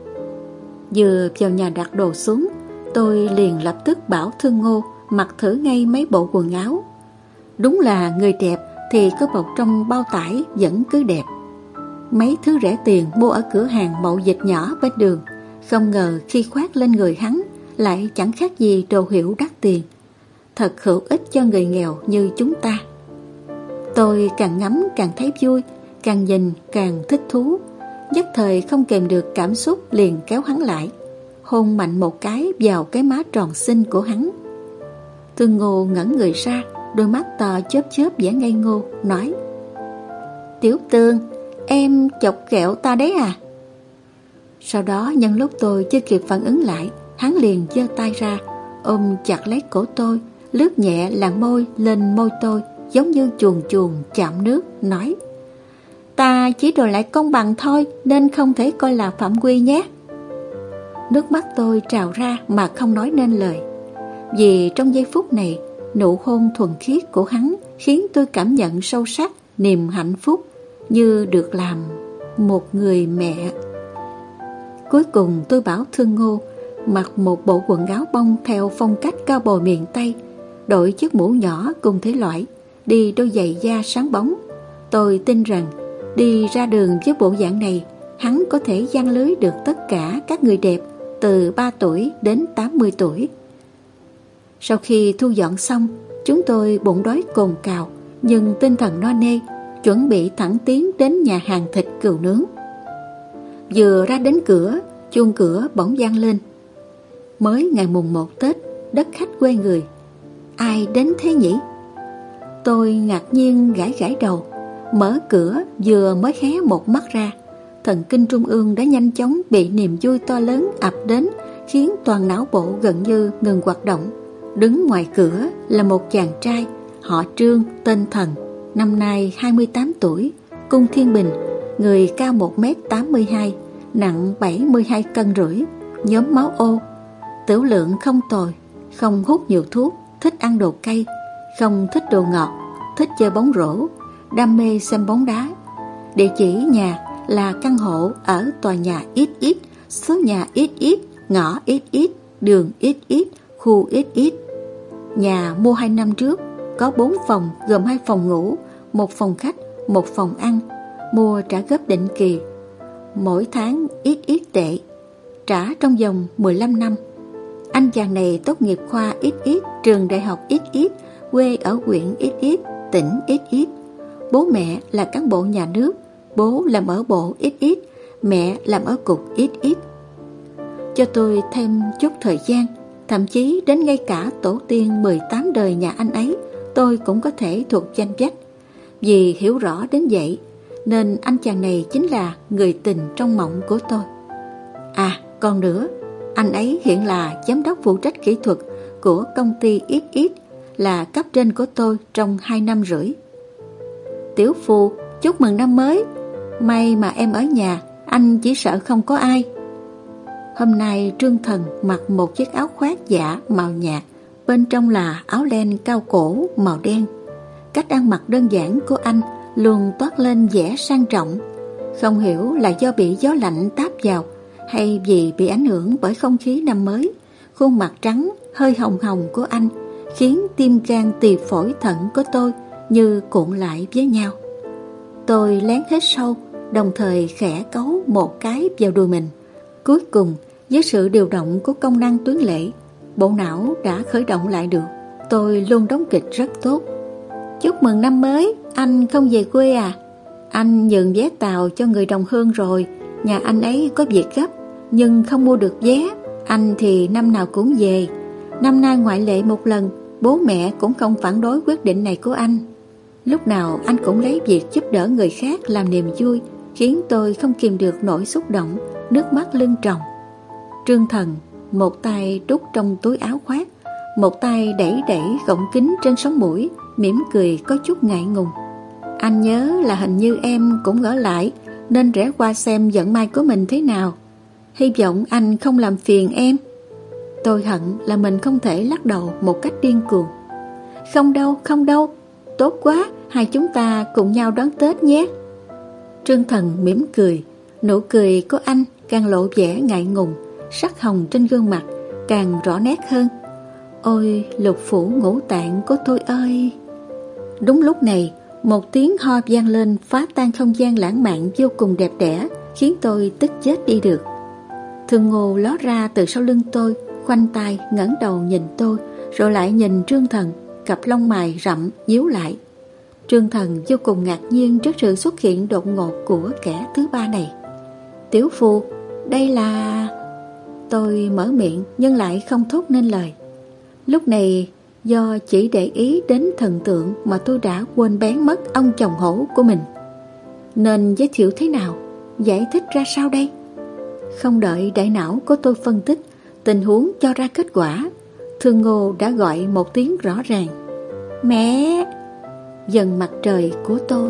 Vừa vào nhà đặt đồ xuống, tôi liền lập tức bảo Thương Ngô mặc thử ngay mấy bộ quần áo. Đúng là người đẹp thì có bọc trong bao tải vẫn cứ đẹp. Mấy thứ rẻ tiền mua ở cửa hàng mậu dịch nhỏ bên đường, không ngờ khi khoác lên người hắn lại chẳng khác gì đồ hiệu đắt tiền, thật hữu ích cho người nghèo như chúng ta. Tôi càng ngắm càng thấy vui, càng nhìn càng thích thú, nhất thời không kèm được cảm xúc liền kéo hắn lại, hôn mạnh một cái vào cái má tròn xinh của hắn. Thương Ngô ngẩn người ra, đôi mắt to chớp chớp vẻ ngây ngô, nói: Tiểu Tương, em chọc ghẹo ta đấy à? Sau đó nhân lúc tôi chưa kịp phản ứng lại, hắn liền giơ tay ra, ôm chặt lấy cổ tôi, lướt nhẹ làn môi lên môi tôi, giống như chuồn chuồn chạm nước, nói: Ta chỉ đòi lại công bằng thôi, nên không thể coi là phạm quy nhé. Nước mắt tôi trào ra mà không nói nên lời, vì trong giây phút này, nụ hôn thuần khiết của hắn khiến tôi cảm nhận sâu sắc niềm hạnh phúc như được làm một người mẹ. Cuối cùng tôi bảo Thương Ngô mặc một bộ quần áo bông theo phong cách cao bồi miền Tây, đội chiếc mũ nhỏ cùng thể loại, đi đôi giày da sáng bóng. Tôi tin rằng đi ra đường với bộ dạng này, hắn có thể giăng lưới được tất cả các người đẹp từ 3 tuổi đến 80 tuổi. Sau khi thu dọn xong, chúng tôi bụng đói cồn cào nhưng tinh thần no nê, chuẩn bị thẳng tiến đến nhà hàng thịt cừu nướng. Vừa ra đến cửa, chuông cửa bỗng vang lên. Mới ngày mùng 1 Tết, đất khách quê người, ai đến thế nhỉ? Tôi ngạc nhiên gãi gãi đầu, mở cửa vừa mới hé một mắt ra, thần kinh trung ương đã nhanh chóng bị niềm vui to lớn ập đến, khiến toàn não bộ gần như ngừng hoạt động. Đứng ngoài cửa là một chàng trai họ Trương, tên Thần, năm nay 28 tuổi, cung Thiên Bình, người cao 1m82, nặng 72 cân rưỡi, nhóm máu O, tửu lượng không tồi, không hút nhiều thuốc, thích ăn đồ cay, không thích đồ ngọt, thích chơi bóng rổ, đam mê xem bóng đá. Địa chỉ nhà là căn hộ ở tòa nhà XX, số nhà XX, ngõ XX, đường XX, khu XX. Nhà mua 2 năm trước, có 4 phòng gồm 2 phòng ngủ, 1 phòng khách, 1 phòng ăn, mua trả góp định kỳ, mỗi tháng XX tệ, trả trong vòng 15 năm. Anh chàng này tốt nghiệp khoa XX trường đại học XX, quê ở huyện XX, tỉnh XX. Bố mẹ là cán bộ nhà nước, bố làm ở bộ XX, mẹ làm ở cục XX. Cho tôi thêm chút thời gian, thậm chí đến ngay cả tổ tiên 18 đời nhà anh ấy tôi cũng có thể thuộc danh sách. Vì hiểu rõ đến vậy nên anh chàng này chính là người tình trong mộng của tôi. À, còn nữa, anh ấy hiện là giám đốc phụ trách kỹ thuật của công ty XX, là cấp trên của tôi trong 2 năm rưỡi. Tiểu Phù, chúc mừng năm mới. May mà em ở nhà, anh chỉ sợ không có ai. Hôm nay Trương Thần mặc một chiếc áo khoác dạ màu nhạt, bên trong là áo len cao cổ màu đen. Cách ăn mặc đơn giản của anh luôn toát lên vẻ sang trọng. Không hiểu là do bị gió lạnh táp vào hay vì bị ảnh hưởng bởi không khí năm mới, khuôn mặt trắng hơi hồng hồng của anh khiến tim gan tỳ phổi thận của tôi như cuộn lại với nhau. Tôi lén hít sâu, đồng thời khẽ cấu một cái vào đùi mình. Cuối cùng, với sự điều động của công năng tuyến lệ, bộ não đã khởi động lại được. Tôi luôn đóng kịch rất tốt. Chúc mừng năm mới, anh không về quê à? Anh nhường vé tàu cho người đồng hương rồi, nhà anh ấy có việc gấp nhưng không mua được vé. Anh thì năm nào cũng về, năm nay ngoại lệ một lần, bố mẹ cũng không phản đối quyết định này của anh. Lúc nào anh cũng lấy việc giúp đỡ người khác làm niềm vui, khiến tôi không kìm được nỗi xúc động, nước mắt lưng tròng. Trương Thần một tay đút trong túi áo khoác, một tay đẩy gọng kính trên sống mũi, mỉm cười có chút ngại ngùng. Anh nhớ là hình như em cũng ở lại, nên rẽ qua xem vận may của mình thế nào. Hy vọng anh không làm phiền em. Tôi hận là mình không thể lắc đầu một cách điên cuồng. Không đâu, tốt quá, hai chúng ta cùng nhau đón Tết nhé. Trương Thần mỉm cười, nụ cười của anh càng lộ vẻ ngại ngùng, sắc hồng trên gương mặt càng rõ nét hơn. Ôi lục phủ ngũ tạng của tôi ơi! Đúng lúc này, một tiếng ho vang lên phá tan không gian lãng mạn vô cùng đẹp đẽ, khiến tôi tức chết đi được. Thường Ngô ló ra từ sau lưng tôi, khoanh tay ngẩng đầu nhìn tôi, rồi lại nhìn Trương Thần, cặp lông mày rậm nhíu lại. Trương Thần vô cùng ngạc nhiên trước sự xuất hiện đột ngột của kẻ thứ ba này. Tiểu Phù, đây là... Tôi mở miệng nhưng lại không thốt nên lời. Lúc này do chỉ để ý đến thần tượng mà tôi đã quên bén mất ông chồng hổ của mình. Nên giới thiệu thế nào, giải thích ra sao đây? Không đợi đại não của tôi phân tích tình huống cho ra kết quả, Thương Ngô đã gọi một tiếng rõ ràng. Mẹ! Dần mặt trời của tôi.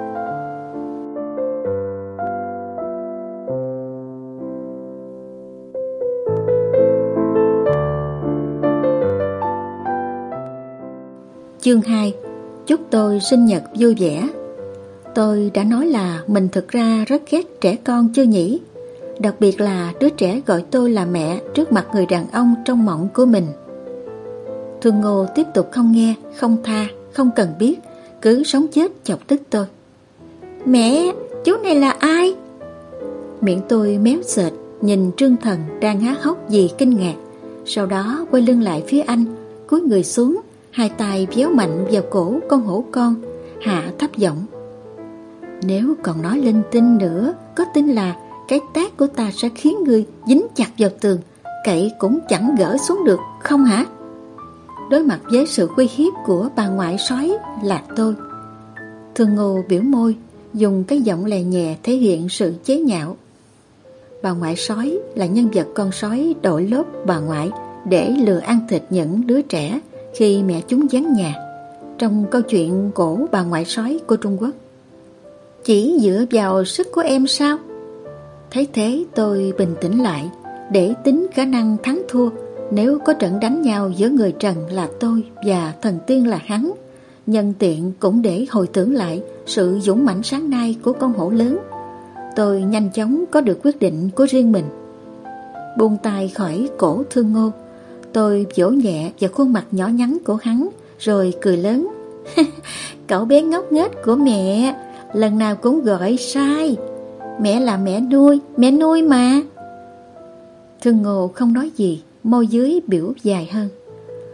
Chương 2. Chúc tôi sinh nhật vui vẻ. Tôi đã nói là mình thực ra rất ghét trẻ con chưa nhỉ? Đặc biệt là đứa trẻ gọi tôi là mẹ trước mặt người đàn ông trong mộng của mình. Thương Ngô tiếp tục không nghe, không tha, không cần biết, cứ sống chết chọc tức tôi. Mẹ, chú này là ai? Miệng tôi méo sệt, nhìn Trương Thần đang há hốc vì kinh ngạc. Sau đó quay lưng lại phía anh, cúi người xuống, hai tay véo mạnh vào cổ con hổ con, hạ thấp giọng. Nếu còn nói linh tinh nữa, có tin là cái tát của ta sẽ khiến ngươi dính chặt vào tường, cậy cũng chẳng gỡ xuống được, không hả? Đối mặt với sự uy hiếp của bà ngoại sói là tôi, Thương Ngô biểu môi, dùng cái giọng lè nhẹ thể hiện sự chế nhạo. Bà ngoại sói là nhân vật con sói đội lốt bà ngoại để lừa ăn thịt những đứa trẻ khi mẹ chúng vắng nhà, trong câu chuyện cổ bà ngoại sói của Trung Quốc. Chỉ dựa vào sức của em sao? Thấy thế tôi bình tĩnh lại để tính khả năng thắng thua. Nếu có trận đánh nhau giữa người trần là tôi và thần tiên là hắn, nhân tiện cũng để hồi tưởng lại sự dũng mãnh sáng nay của con hổ lớn, tôi nhanh chóng có được quyết định của riêng mình. Buông tay khỏi cổ Thương Ngô, tôi vỗ nhẹ vào khuôn mặt nhỏ nhắn của hắn, rồi cười lớn. Cậu bé ngốc nghếch của mẹ, lần nào cũng gọi sai. Mẹ là mẹ nuôi mà. Thương Ngô không nói gì, môi dưới biểu dài hơn.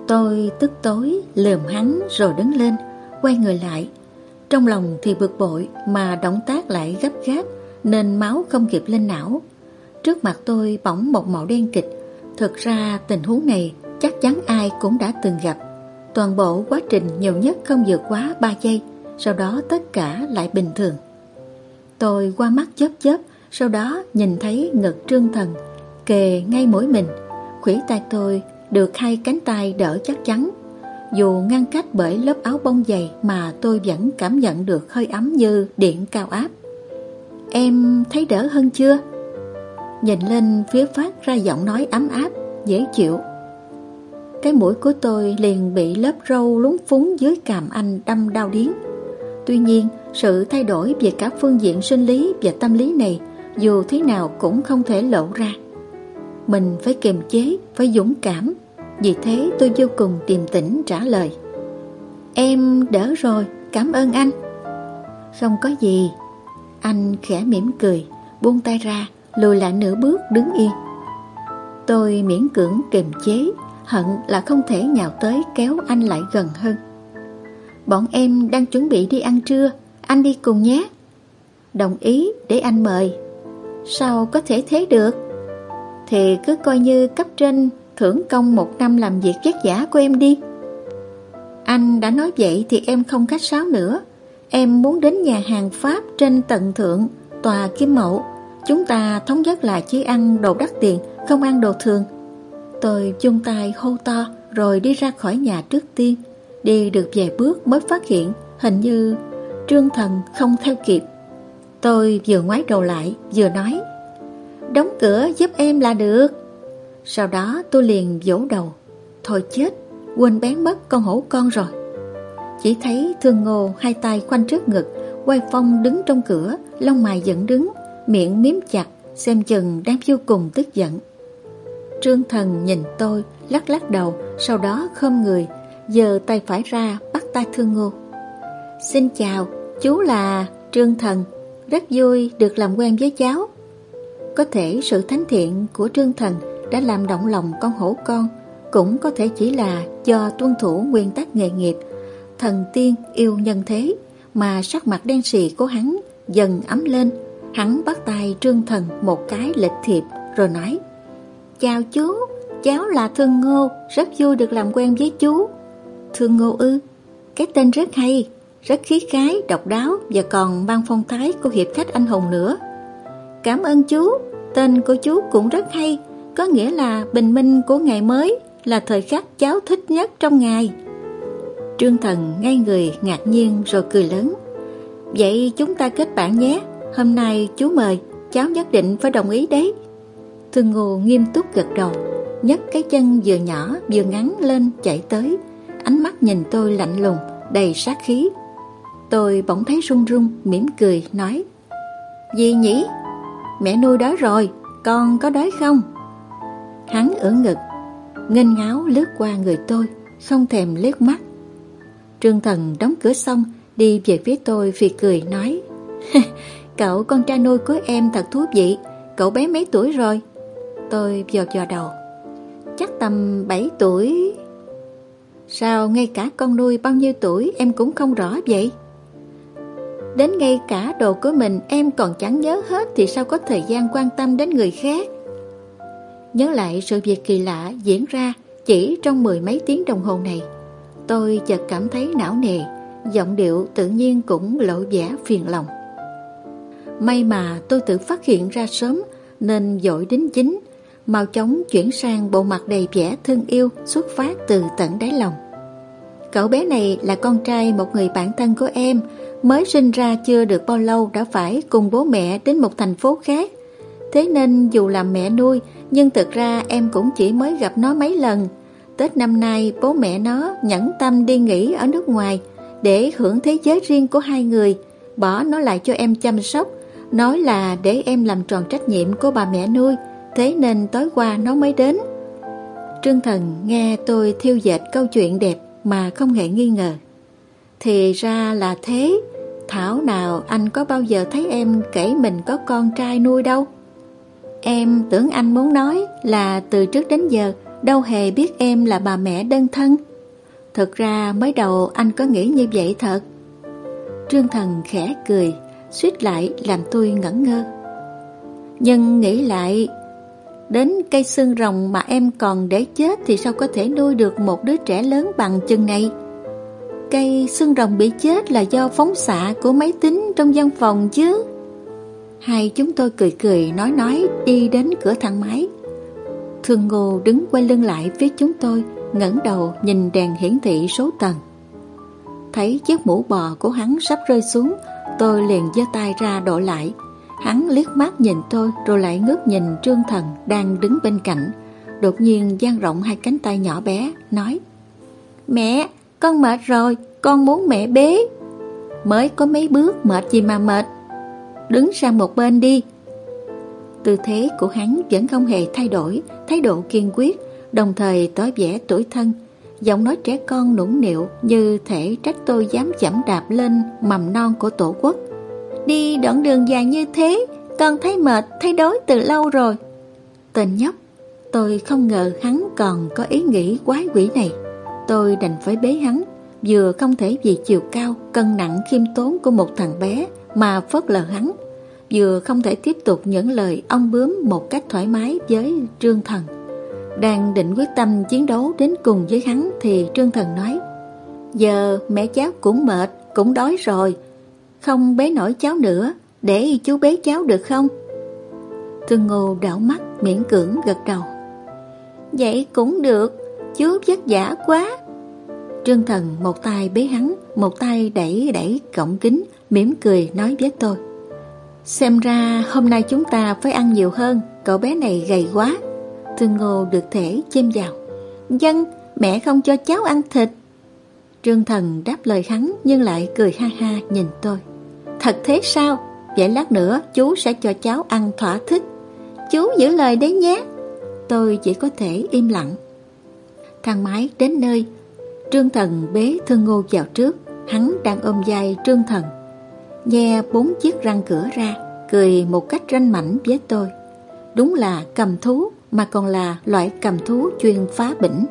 Tôi tức tối lườm hắn rồi đứng lên, quay người lại. Trong lòng thì bực bội mà động tác lại gấp gáp nên máu không kịp lên não. Trước mặt tôi bỗng một màu đen kịch. Thực ra tình huống này chắc chắn ai cũng đã từng gặp. Toàn bộ quá trình nhiều nhất không vượt quá 3 giây, sau đó tất cả lại bình thường. Tôi qua mắt chớp chớp, sau đó nhìn thấy ngực Trương Thần kề ngay mũi mình. Khuỷu tay tôi được 2 cánh tay đỡ chắc chắn. Dù ngăn cách bởi lớp áo bông dày mà tôi vẫn cảm nhận được hơi ấm như điện cao áp. Em thấy đỡ hơn chưa? Nhìn lên phía phát ra giọng nói ấm áp, dễ chịu. Cái mũi của tôi liền bị lớp râu lúng phúng dưới cằm anh đâm đau điếng. Tuy nhiên, sự thay đổi về cả phương diện sinh lý và tâm lý này dù thế nào cũng không thể lộ ra. Mình phải kiềm chế, phải dũng cảm. Vì thế tôi vô cùng điềm tĩnh trả lời: Em đỡ rồi, cảm ơn anh. Không có gì. Anh khẽ mỉm cười, buông tay ra, lùi lại nửa bước đứng yên. Tôi miễn cưỡng kiềm chế, hận là không thể nhào tới kéo anh lại gần hơn. Bọn em đang chuẩn bị đi ăn trưa, anh đi cùng nhé. Đồng ý, để anh mời. Sao có thể thế được? Thì cứ coi như cấp trên thưởng công 1 năm làm việc vất vả của em đi. Anh đã nói vậy thì em không khách sáo nữa. Em muốn đến nhà hàng Pháp trên tầng thượng tòa Kim Mậu. Chúng ta thống nhất là chỉ ăn đồ đắt tiền, không ăn đồ thường. Tôi chung tay hô to rồi đi ra khỏi nhà trước tiên. Đi được vài bước mới phát hiện hình như Trương Thần không theo kịp. Tôi vừa ngoái đầu lại vừa nói: Đóng cửa giúp em là được. Sau đó tôi liền vỗ đầu: Thôi chết, quên bén mất con hổ con rồi. Chỉ thấy Thương Ngô 2 tay khoanh trước ngực, quay phong đứng trong cửa, lông mày dựng đứng, miệng miếm chặt, xem chừng đang vô cùng tức giận. Trương Thần nhìn tôi, lắc lắc đầu, sau đó khom người, giơ tay phải ra bắt tay Thương Ngô. Xin chào, chú là Trương Thần, rất vui được làm quen với cháu. Có thể sự thánh thiện của Trương Thần đã làm động lòng con hổ con, cũng có thể chỉ là do tuân thủ nguyên tắc nghề nghiệp thần tiên yêu nhân thế mà sắc mặt đen sì của hắn dần ấm lên. Hắn bắt tay Trương Thần một cái lịch thiệp rồi nói: Chào chú, cháu là Thương Ngô, rất vui được làm quen với chú. Thương Ngô ư? Cái tên rất hay, rất khí khái, độc đáo và còn mang phong thái của hiệp khách anh hùng nữa. Cảm ơn chú, tên của chú cũng rất hay, có nghĩa là bình minh của ngày mới, là thời khắc cháu thích nhất trong ngày. Trương Thần ngay người ngạc nhiên rồi cười lớn: Vậy chúng ta kết bạn nhé, hôm nay chú mời, cháu nhất định phải đồng ý đấy. Thương Ngô nghiêm túc gật đầu, nhấc cái chân vừa nhỏ vừa ngắn lên chạy tới, ánh mắt nhìn tôi lạnh lùng, đầy sát khí. Tôi bỗng thấy run run, mỉm cười nói: Gì nhỉ? Mẹ nuôi đói rồi, con có đói không? Hắn ưỡn ngực, nghênh ngáo lướt qua người tôi, không thèm liếc mắt. Trương Thần đóng cửa xong, đi về phía tôi phì cười nói: Cậu con trai nuôi của em thật thú vị, cậu bé mấy tuổi rồi? Tôi vò vò đầu: Chắc tầm 7 tuổi. Sao ngay cả con nuôi bao nhiêu tuổi em cũng không rõ vậy? Đến ngay cả đồ của mình em còn chẳng nhớ hết thì sao có thời gian quan tâm đến người khác? Nhớ lại sự việc kỳ lạ diễn ra chỉ trong 10 mấy tiếng đồng hồ này, tôi chợt cảm thấy não nề, giọng điệu tự nhiên cũng lộ vẻ phiền lòng. May mà tôi tự phát hiện ra sớm nên vội đính chính, mau chóng chuyển sang bộ mặt đầy vẻ thương yêu xuất phát từ tận đáy lòng. Cậu bé này là con trai một người bạn thân của em, mới sinh ra chưa được bao lâu đã phải cùng bố mẹ đến một thành phố khác. Thế nên dù làm mẹ nuôi, nhưng thực ra em cũng chỉ mới gặp nó mấy lần. Tết năm nay bố mẹ nó nhẫn tâm đi nghỉ ở nước ngoài để hưởng thế giới riêng của hai người, bỏ nó lại cho em chăm sóc, nói là để em làm tròn trách nhiệm của bà mẹ nuôi, thế nên tối qua nó mới đến. Trương Thần nghe tôi thiêu dệt câu chuyện đẹp mà không hề nghi ngờ. Thì ra là thế, thảo nào anh có bao giờ thấy em kể mình có con trai nuôi đâu. Em tưởng anh muốn nói là từ trước đến giờ đâu hề biết em là bà mẹ đơn thân. Thực ra mới đầu anh có nghĩ như vậy thật. Trương Thần khẽ cười, suýt lại làm tôi ngẩn ngơ. Nhưng nghĩ lại, đến cây xương rồng mà em còn để chết thì sao có thể nuôi được một đứa trẻ lớn bằng chừng này? Cây xương rồng bị chết là do phóng xạ của máy tính trong văn phòng chứ. Hai chúng tôi cười cười nói đi đến cửa thang máy. Thương Ngô đứng quay lưng lại phía chúng tôi, ngẩng đầu nhìn đèn hiển thị số tầng. Thấy chiếc mũ bò của hắn sắp rơi xuống, tôi liền giơ tay ra độ lại. Hắn liếc mắt nhìn tôi rồi lại ngước nhìn Trương Thần đang đứng bên cạnh, đột nhiên dang rộng hai cánh tay nhỏ bé, nói: Mẹ, con mệt rồi, con muốn mẹ bế. Mới có mấy bước mệt gì mà mệt, đứng sang một bên đi. Tư thế của hắn vẫn không hề thay đổi, thái độ kiên quyết, đồng thời tỏ vẻ tủi thân. Giọng nói trẻ con nũng nịu như thể trách tôi dám chẩm đạp lên mầm non của tổ quốc. Đi đoạn đường dài như thế, con thấy mệt, thấy đói từ lâu rồi. Tên nhóc, tôi không ngờ hắn còn có ý nghĩ quái quỷ này. Tôi đành phải bế hắn, vừa không thể vì chiều cao, cân nặng khiêm tốn của một thằng bé mà phớt lờ hắn, vừa không thể tiếp tục những lời ong bướm một cách thoải mái với Trương Thần. Đang định quyết tâm chiến đấu đến cùng với hắn thì Trương Thần nói: Giờ mẹ cháu cũng mệt, cũng đói rồi, không bế nổi cháu nữa, để chú bế cháu được không? Thương Ngô đảo mắt miễn cưỡng gật đầu. Vậy cũng được, chú vất vả quá. Trương Thần một tay bế hắn, một tay đẩy cổng kính, mỉm cười nói với tôi: Xem ra hôm nay chúng ta phải ăn nhiều hơn, cậu bé này gầy quá. Thương Ngô được thể chêm vào: Dân, mẹ không cho cháu ăn thịt. Trương Thần đáp lời hắn nhưng lại cười ha ha nhìn tôi: Thật thế sao? Vậy lát nữa chú sẽ cho cháu ăn thỏa thích. Chú giữ lời đấy nhé. Tôi chỉ có thể im lặng. Thang máy đến nơi, Trương Thần bế Thương Ngô vào trước. Hắn đang ôm vai Trương Thần, nhe 4 chiếc răng cửa ra, cười một cách ranh mãnh với tôi. Đúng là cầm thú, mà còn là loại cầm thú chuyên phá bỉnh.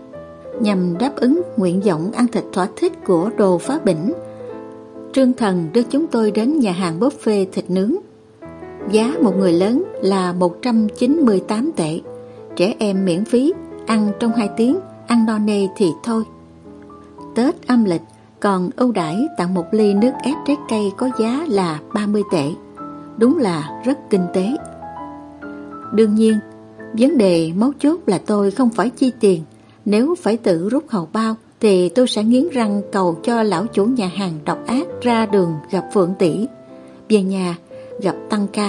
Nhằm đáp ứng nguyện vọng ăn thịt thỏa thích của đồ phá bỉnh, Trương Thần đưa chúng tôi đến nhà hàng buffet thịt nướng. Giá một người lớn là 198 tệ, trẻ em miễn phí, ăn trong 2 tiếng, ăn no nê thì thôi. Tết âm lịch còn ưu đãi tặng một ly nước ép trái cây có giá là 30 tệ. Đúng là rất kinh tế. Đương nhiên, vấn đề mấu chốt là tôi không phải chi tiền. Nếu phải tự rút hầu bao thì tôi sẽ nghiến răng cầu cho lão chủ nhà hàng độc ác ra đường gặp Phượng tỷ, về nhà gặp Tăng ca.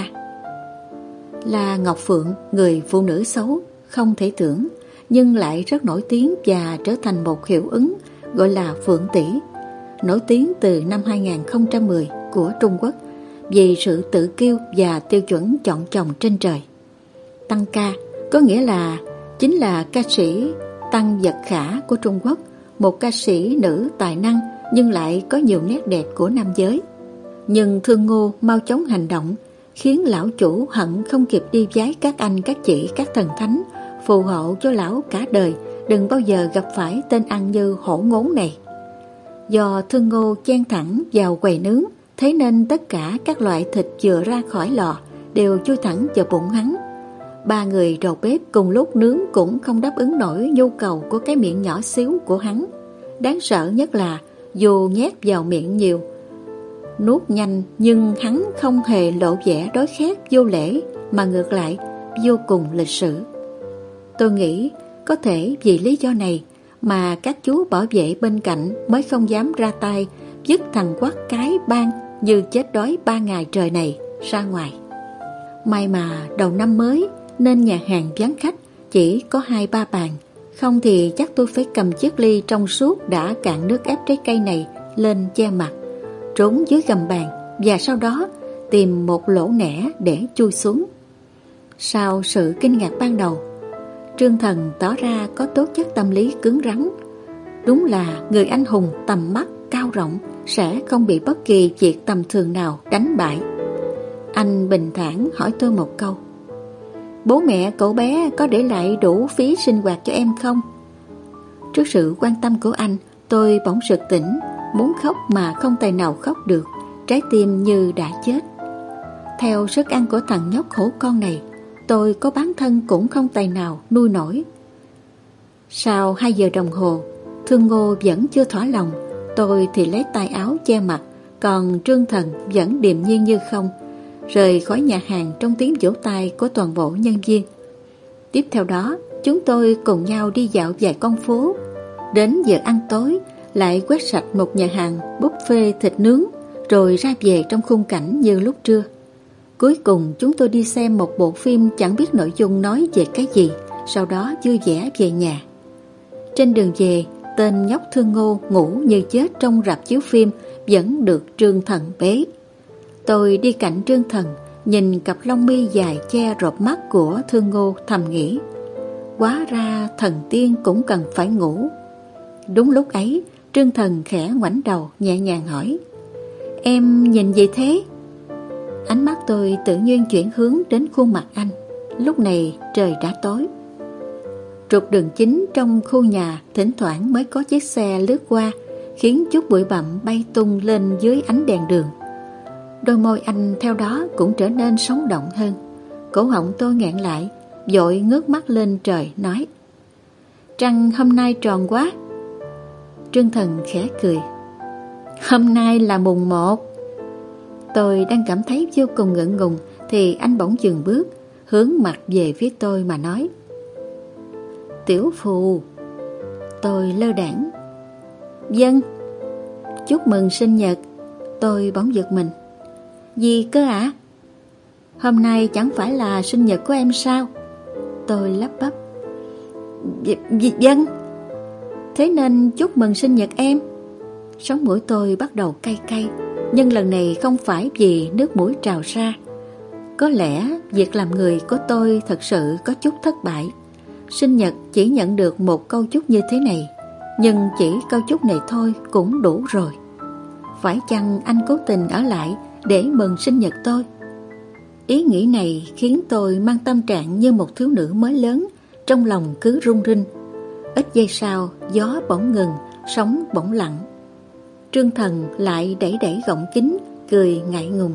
Là Ngọc Phượng, người phụ nữ xấu, không thể tưởng, nhưng lại rất nổi tiếng và trở thành một hiệu ứng gọi là Phượng tỷ, nổi tiếng từ năm 2010 của Trung Quốc vì sự tự kiêu và tiêu chuẩn chọn chồng trên trời. Tăng ca có nghĩa là chính là ca sĩ Tăng Vật Khả của Trung Quốc, một ca sĩ nữ tài năng nhưng lại có nhiều nét đẹp của nam giới. Nhưng Thương Ngô mau chóng hành động, khiến lão chủ hận không kịp đi vái các anh các chị các thần thánh phù hộ cho lão cả đời đừng bao giờ gặp phải tên ăn như hổ ngốn này. Do Thương Ngô chen thẳng vào quầy nướng, thế nên tất cả các loại thịt vừa ra khỏi lò đều chui thẳng vào bụng hắn. 3 người đầu bếp cùng lúc nướng cũng không đáp ứng nổi nhu cầu của cái miệng nhỏ xíu của hắn. Đáng sợ nhất là dù nhét vào miệng nhiều, nuốt nhanh, nhưng hắn không hề lộ vẻ đói khát vô lễ, mà ngược lại vô cùng lịch sự. Tôi nghĩ có thể vì lý do này mà các chú bảo vệ bên cạnh mới không dám ra tay dứt thằng quắt cái ban như chết đói 3 ngày trời này ra ngoài. May mà đầu năm mới nên nhà hàng vắng khách, chỉ có 2-3 bàn, không thì chắc tôi phải cầm chiếc ly trong suốt đã cạn nước ép trái cây này lên che mặt, trốn dưới gầm bàn và sau đó tìm một lỗ nẻ để chui xuống. Sau sự kinh ngạc ban đầu, Trương Thần tỏ ra có tố chất tâm lý cứng rắn. Đúng là người anh hùng tầm mắt cao rộng sẽ không bị bất kỳ việc tầm thường nào đánh bại. Anh bình thản hỏi tôi một câu: bố mẹ cậu bé có để lại đủ phí sinh hoạt cho em không? Trước sự quan tâm của anh, tôi bỗng sực tỉnh, muốn khóc mà không tài nào khóc được, trái tim như đã chết. Theo sức ăn của thằng nhóc khổ con này, tôi có bán thân cũng không tài nào nuôi nổi. Sau 2 giờ đồng hồ, Thương Ngô vẫn chưa thỏa lòng, tôi thì lấy tay áo che mặt, còn Trương Thần vẫn điềm nhiên như không, rời khỏi nhà hàng trong tiếng vỗ tay của toàn bộ nhân viên. Tiếp theo đó, chúng tôi cùng nhau đi dạo vài con phố. Đến giờ ăn tối, lại quét sạch một nhà hàng buffet thịt nướng, rồi ra về trong khung cảnh như lúc trưa. Cuối cùng chúng tôi đi xem một bộ phim chẳng biết nội dung nói về cái gì, sau đó vui vẻ về nhà. Trên đường về, tên nhóc Thương Ngô ngủ như chết trong rạp chiếu phim vẫn được Trương Thần bế. Tôi đi cạnh Trương Thần, nhìn cặp lông mi dài che rộp mắt của Thương Ngô thầm nghĩ, hóa ra thần tiên cũng cần phải ngủ. Đúng lúc ấy, Trương Thần khẽ ngoảnh đầu nhẹ nhàng hỏi, em nhìn gì thế? Ánh mắt tôi tự nhiên chuyển hướng đến khuôn mặt anh. Lúc này trời đã tối. Trục đường chính trong khu nhà thỉnh thoảng mới có chiếc xe lướt qua, khiến chút bụi bặm bay tung lên dưới ánh đèn đường. Đôi môi anh theo đó cũng trở nên sống động hơn. Cổ họng tôi nghẹn lại, vội ngước mắt lên trời nói, trăng hôm nay tròn quá. Trương Thần khẽ cười, hôm nay là mùng 1. Tôi đang cảm thấy vô cùng ngượng ngùng thì anh bỗng dừng bước, hướng mặt về phía tôi mà nói, Tiểu Phù. Tôi lơ đãng, vâng. Chúc mừng sinh nhật. Tôi bỗng giật mình, gì cơ ạ? Hôm nay chẳng phải là sinh nhật của em sao? Tôi lắp bắp, vâng. Thế nên chúc mừng sinh nhật em. Sống mũi tôi bắt đầu cay cay, nhưng lần này không phải vì nước mũi trào ra. Có lẽ việc làm người của tôi thật sự có chút thất bại. Sinh nhật chỉ nhận được một câu chúc như thế này, nhưng chỉ câu chúc này thôi cũng đủ rồi. Phải chăng anh cố tình ở lại để mừng sinh nhật tôi? Ý nghĩ này khiến tôi mang tâm trạng như một thiếu nữ mới lớn, trong lòng cứ rung rinh. Ít giây sau, gió bỗng ngừng, sóng bỗng lặng. Trương Thần lại đẩy đẩy gọng kính, cười ngại ngùng.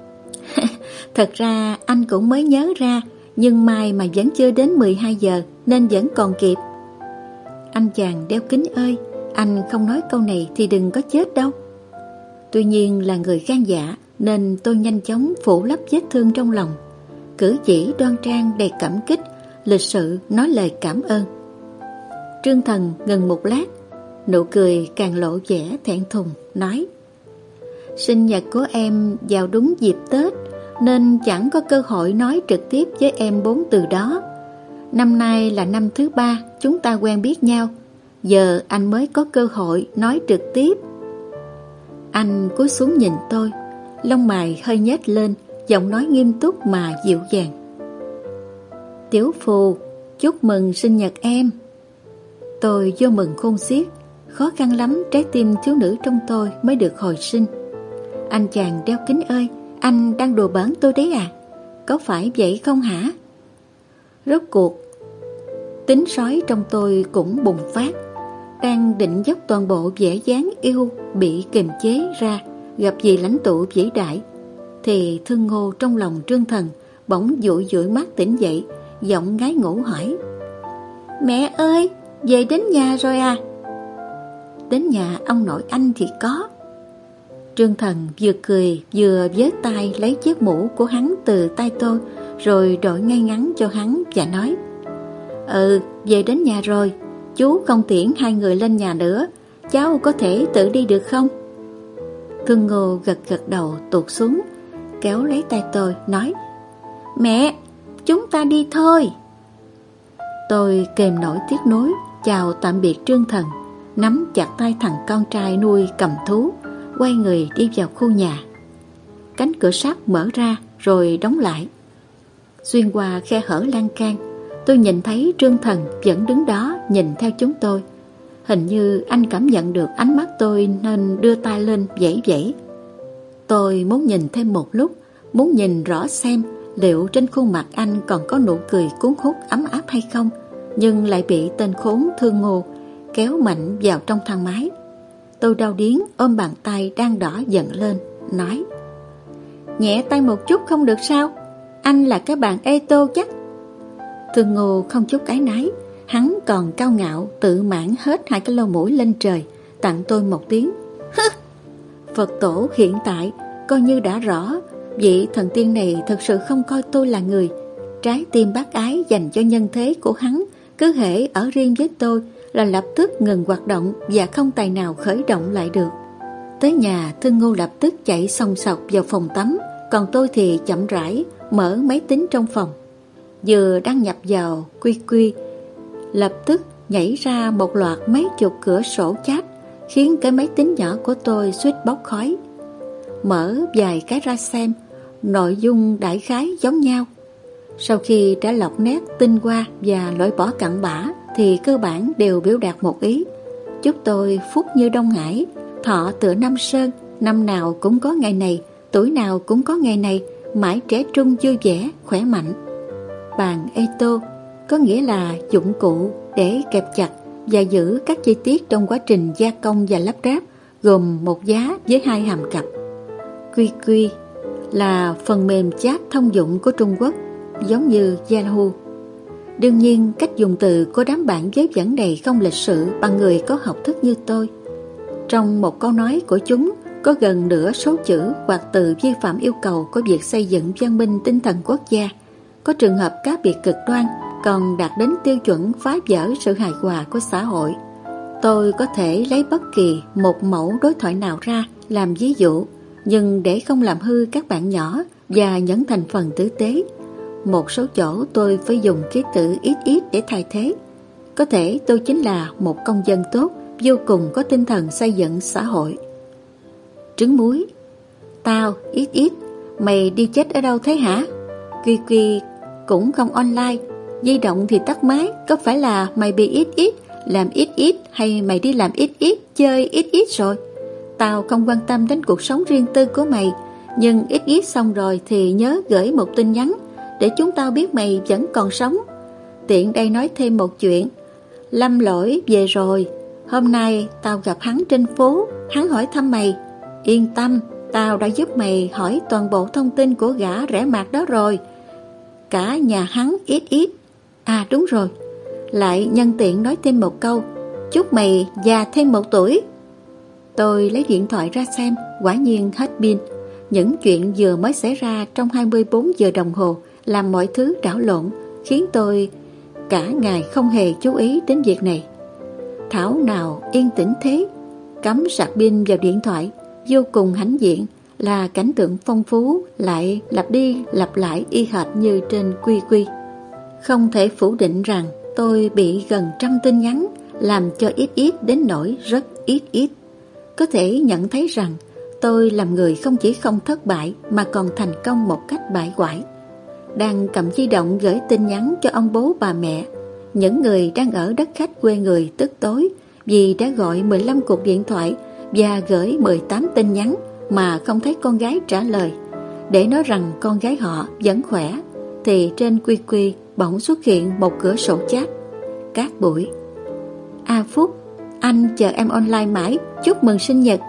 Thật ra anh cũng mới nhớ ra, nhưng mai mà vẫn chưa đến 12 giờ nên vẫn còn kịp. Anh chàng đeo kính ơi, anh không nói câu này thì đừng có chết đâu. Tuy nhiên là người gan dạ nên tôi nhanh chóng phủ lấp vết thương trong lòng, cử chỉ đoan trang đầy cảm kích, lịch sự nói lời cảm ơn. Trương Thần ngừng một lát, nụ cười càng lộ vẻ thẹn thùng, nói, sinh nhật của em vào đúng dịp Tết nên chẳng có cơ hội nói trực tiếp với em 4 từ đó. Năm nay là năm thứ 3 chúng ta quen biết nhau, giờ anh mới có cơ hội nói trực tiếp. Anh cúi xuống nhìn tôi, lông mày hơi nhếch lên, giọng nói nghiêm túc mà dịu dàng, Tiểu Phù, chúc mừng sinh nhật em. Tôi vô mừng khôn xiết, khó khăn lắm trái tim thiếu nữ trong tôi mới được hồi sinh. Anh chàng đeo kính ơi, anh đang đùa bỡn tôi đấy à? Có phải vậy không hả? Rốt cuộc, tính sói trong tôi cũng bùng phát. Đang định dốc toàn bộ vẻ dáng yêu bị kiềm chế ra, gặp vị lãnh tụ vĩ đại, thì Thương Ngô trong lòng Trương Thần bỗng dụi dụi mắt tỉnh dậy, giọng ngái ngủ hỏi, mẹ ơi, về đến nhà rồi à? Đến nhà ông nội anh thì có. Trương Thần vừa cười vừa với tay lấy chiếc mũ của hắn từ tay tôi, rồi đội ngay ngắn cho hắn và nói, về đến nhà rồi, chú không tiễn hai người lên nhà nữa, cháu có thể tự đi được không? Thương Ngô gật gật đầu tuột xuống, kéo lấy tay tôi nói, mẹ, chúng ta đi thôi. Tôi kềm nổi tiếc nuối chào tạm biệt Trương Thần, nắm chặt tay thằng con trai nuôi cầm thú, quay người đi vào khu nhà. Cánh cửa sắt mở ra rồi đóng lại. Xuyên qua khe hở lan can, tôi nhìn thấy Trương Thần vẫn đứng đó nhìn theo chúng tôi. Hình như anh cảm nhận được ánh mắt tôi nên đưa tay lên vẫy vẫy. Tôi muốn nhìn thêm một lúc, muốn nhìn rõ xem liệu trên khuôn mặt anh còn có nụ cười cuốn hút ấm áp hay không, nhưng lại bị tên khốn Thương Ngô kéo mạnh vào trong thang máy. Tôi đau điếng ôm bàn tay đang đỏ dần lên, nói: nhẹ tay một chút không được sao? Anh là cái bạn Eto chắc. Thương Ngô không chút áy náy, hắn còn cao ngạo tự mãn hết 2 cái lô mũi lên trời, tặng tôi một tiếng hứ. Phật tổ hiện tại coi như đã rõ, vị thần tiên này thật sự không coi tôi là người. Trái tim bác ái dành cho nhân thế của hắn cứ hễ ở riêng với tôi là lập tức ngừng hoạt động và không tài nào khởi động lại được. Tới nhà, Thương Ngô lập tức chạy xông xọc vào phòng tắm, còn tôi thì chậm rãi mở máy tính trong phòng. Vừa đăng nhập vào QQ, lập tức nhảy ra một loạt mấy chục cửa sổ chat, khiến cái máy tính nhỏ của tôi suýt bốc khói. Mở vài cái ra xem, nội dung đại khái giống nhau. Sau khi đã lọc nét tinh hoa và loại bỏ cặn bã thì cơ bản đều biểu đạt một ý: chúc tôi phúc như Đông Hải, thọ tựa Nam Sơn, năm nào cũng có ngày này, tuổi nào cũng có ngày này, mãi trẻ trung vui vẻ, khỏe mạnh. Bàn Eto có nghĩa là dụng cụ để kẹp chặt và giữ các chi tiết trong quá trình gia công và lắp ráp, gồm một giá với 2 hàm cặp. QQ là phần mềm chat thông dụng của Trung Quốc, giống như Yahoo. Đương nhiên, cách dùng từ của đám bạn vớ vẩn này không lịch sự bằng người có học thức như tôi. Trong một câu nói của chúng có gần nửa số chữ hoặc từ vi phạm yêu cầu của việc xây dựng văn minh tinh thần quốc gia. Có trường hợp cá biệt cực đoan còn đạt đến tiêu chuẩn phá vỡ sự hài hòa của xã hội. Tôi có thể lấy bất kỳ một mẫu đối thoại nào ra làm ví dụ, nhưng để không làm hư các bạn nhỏ và những thành phần tử tế, một số chỗ tôi phải dùng ký tự XX để thay thế. Có thể tôi chính là một công dân tốt, vô cùng có tinh thần xây dựng xã hội. Trứng muối: tao XX, mày đi chết ở đâu thế hả? QQ cũng không online, di động thì tắt máy, có phải là mày bị XX, làm XX hay mày đi làm XX, chơi XX rồi? Tao không quan tâm đến cuộc sống riêng tư của mày, nhưng XX xong rồi thì nhớ gửi một tin nhắn để chúng tao biết mày vẫn còn sống. Tiện đây nói thêm một chuyện, Lâm Lỗi về rồi. Hôm nay tao gặp hắn trên phố, hắn hỏi thăm mày. Yên tâm, tao đã giúp mày hỏi toàn bộ thông tin của gã rẻ mạt đó rồi. Cả nhà hắn XX. À đúng rồi, lại nhân tiện nói thêm một câu, chúc mày già thêm 1 tuổi. Tôi lấy điện thoại ra xem, quả nhiên hết pin. Những chuyện vừa mới xảy ra trong 24 giờ đồng hồ làm mọi thứ đảo lộn, khiến tôi cả ngày không hề chú ý đến việc này. Thảo nào yên tĩnh thế. Cắm sạc pin vào điện thoại, vô cùng hãnh diện, là cảnh tượng phong phú lại lặp đi lặp lại y hệt như trên QQ. Không thể phủ định rằng tôi bị gần 100 tin nhắn, làm cho ít đến nỗi rất ít. Có thể nhận thấy rằng tôi làm người không chỉ không thất bại mà còn thành công một cách bại hoại. Đang cầm di động gửi tin nhắn cho ông bố bà mẹ, những người đang ở đất khách quê người tức tối vì đã gọi 15 cuộc điện thoại và gửi 18 tin nhắn mà không thấy con gái trả lời, để nói rằng con gái họ vẫn khỏe, thì trên QQ bỗng xuất hiện một cửa sổ chat. Cát Bụi: A Phúc, anh chờ em online mãi, chúc mừng sinh nhật.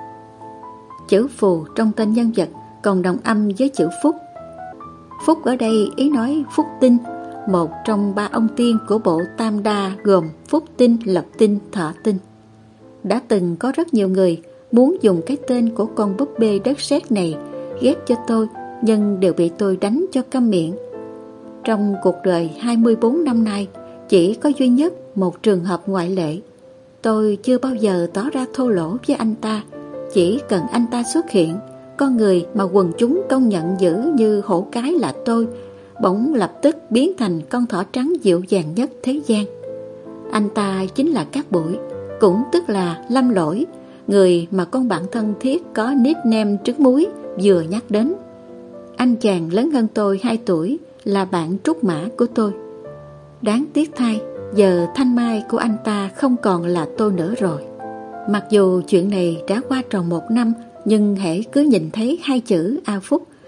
Chữ phù trong tên nhân vật còn đồng âm với chữ Phúc. Phúc ở đây ý nói Phúc Tinh, một trong 3 ông tiên của bộ Tam Đa gồm Phúc Tinh, Lập Tinh, Thọ Tinh. Đã từng có rất nhiều người muốn dùng cái tên của con búp bê đất sét này ghép cho tôi, nhưng đều bị tôi đánh cho câm miệng. Trong cuộc đời 24 năm nay, chỉ có duy nhất một trường hợp ngoại lệ. Tôi chưa bao giờ tỏ ra thô lỗ với anh ta. Chỉ cần anh ta xuất hiện, con người mà quần chúng công nhận dữ như hổ cái là tôi, bỗng lập tức biến thành con thỏ trắng dịu dàng nhất thế gian. Anh ta chính là Cát Bụi, cũng tức là Lâm Lỗi, người mà con bạn thân thiết có nickname Trứng Muối vừa nhắc đến. Anh chàng lớn hơn tôi 2 tuổi, là bạn trúc mã của tôi. Đáng tiếc thay, giờ thanh mai của anh ta không còn là tôi nữa rồi. Mặc dù chuyện này đã qua tròn 1 năm, nhưng hễ cứ nhìn thấy 2 chữ A Phúc,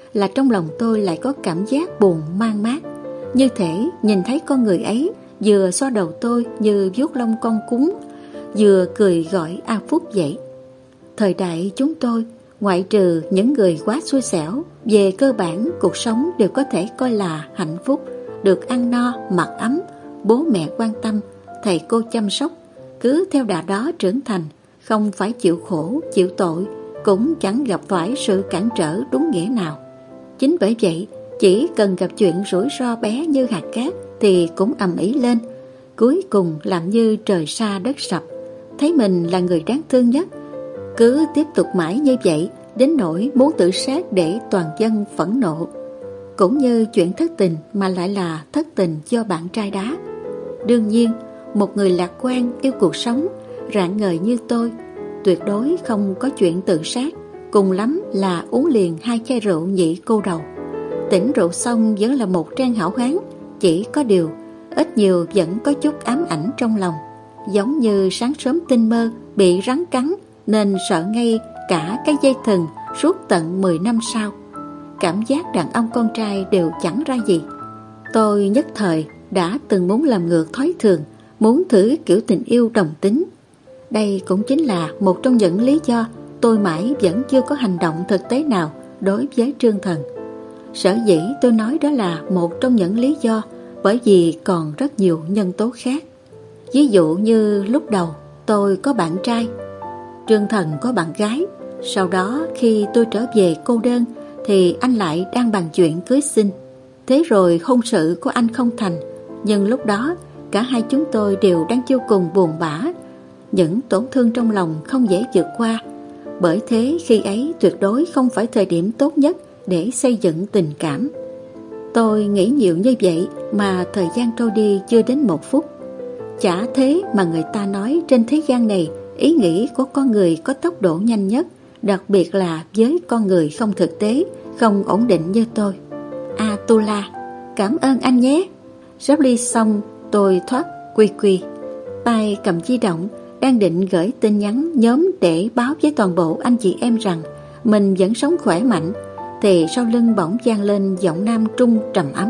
là trong lòng tôi lại có cảm giác buồn man mác, như thể nhìn thấy con người ấy vừa xoa đầu tôi như vuốt lông con cún, vừa cười gọi A Phúc vậy. Thời đại chúng tôi, ngoại trừ những người quá xui xẻo, về cơ bản cuộc sống đều có thể coi là hạnh phúc, được ăn no, mặc ấm, bố mẹ quan tâm, thầy cô chăm sóc, cứ theo đà đó trưởng thành, không phải chịu khổ, chịu tội, cũng chẳng gặp phải sự cản trở đúng nghĩa nào. Chính bởi vậy, chỉ cần gặp chuyện rủi ro bé như hạt cát thì cũng ầm ĩ lên, cuối cùng làm như trời sa đất sập, thấy mình là người đáng thương nhất. Cứ tiếp tục mãi như vậy, đến nỗi muốn tự sát để toàn dân phẫn nộ. Cũng như chuyện thất tình mà lại là thất tình do bạn trai đá. Đương nhiên, một người lạc quan yêu cuộc sống, rạng ngời như tôi, tuyệt đối không có chuyện tự sát, cùng lắm là uống liền 2 chai rượu nhị cô đầu. Tỉnh rượu xong vẫn là một trang hảo hán, chỉ có điều ít nhiều vẫn có chút ám ảnh trong lòng, giống như sáng sớm tinh mơ bị rắn cắn nên sợ ngay cả cái dây thừng suốt tận 10 năm sau. Cảm giác đàn ông con trai đều chẳng ra gì. Tôi nhất thời đã từng muốn làm ngược thói thường, muốn thử kiểu tình yêu đồng tính. Đây cũng chính là một trong những lý do tôi mãi vẫn chưa có hành động thực tế nào đối với Trương Thần. Sở dĩ tôi nói đó là một trong những lý do, bởi vì còn rất nhiều nhân tố khác. Ví dụ như lúc đầu tôi có bạn trai, Trương Thần có bạn gái. Sau đó khi tôi trở về cô đơn thì anh lại đang bàn chuyện cưới xin. Thế rồi hôn sự của anh không thành, nhưng lúc đó cả hai chúng tôi đều đang vô cùng buồn bã, những tổn thương trong lòng không dễ vượt qua. Bởi thế khi ấy tuyệt đối không phải thời điểm tốt nhất để xây dựng tình cảm. Tôi nghĩ nhiều như vậy mà thời gian trôi đi chưa đến 1 phút. Chả thế mà người ta nói trên thế gian này, ý nghĩ của con người có tốc độ nhanh nhất, đặc biệt là với con người không thực tế, không ổn định như tôi. Atula, cảm ơn anh nhé. Rót ly xong, tôi thoát quy quy, tay cầm di động, đang định gửi tin nhắn nhóm để báo với toàn bộ anh chị em rằng mình vẫn sống khỏe mạnh, thì sau lưng bỗng vang lên giọng nam trung trầm ấm.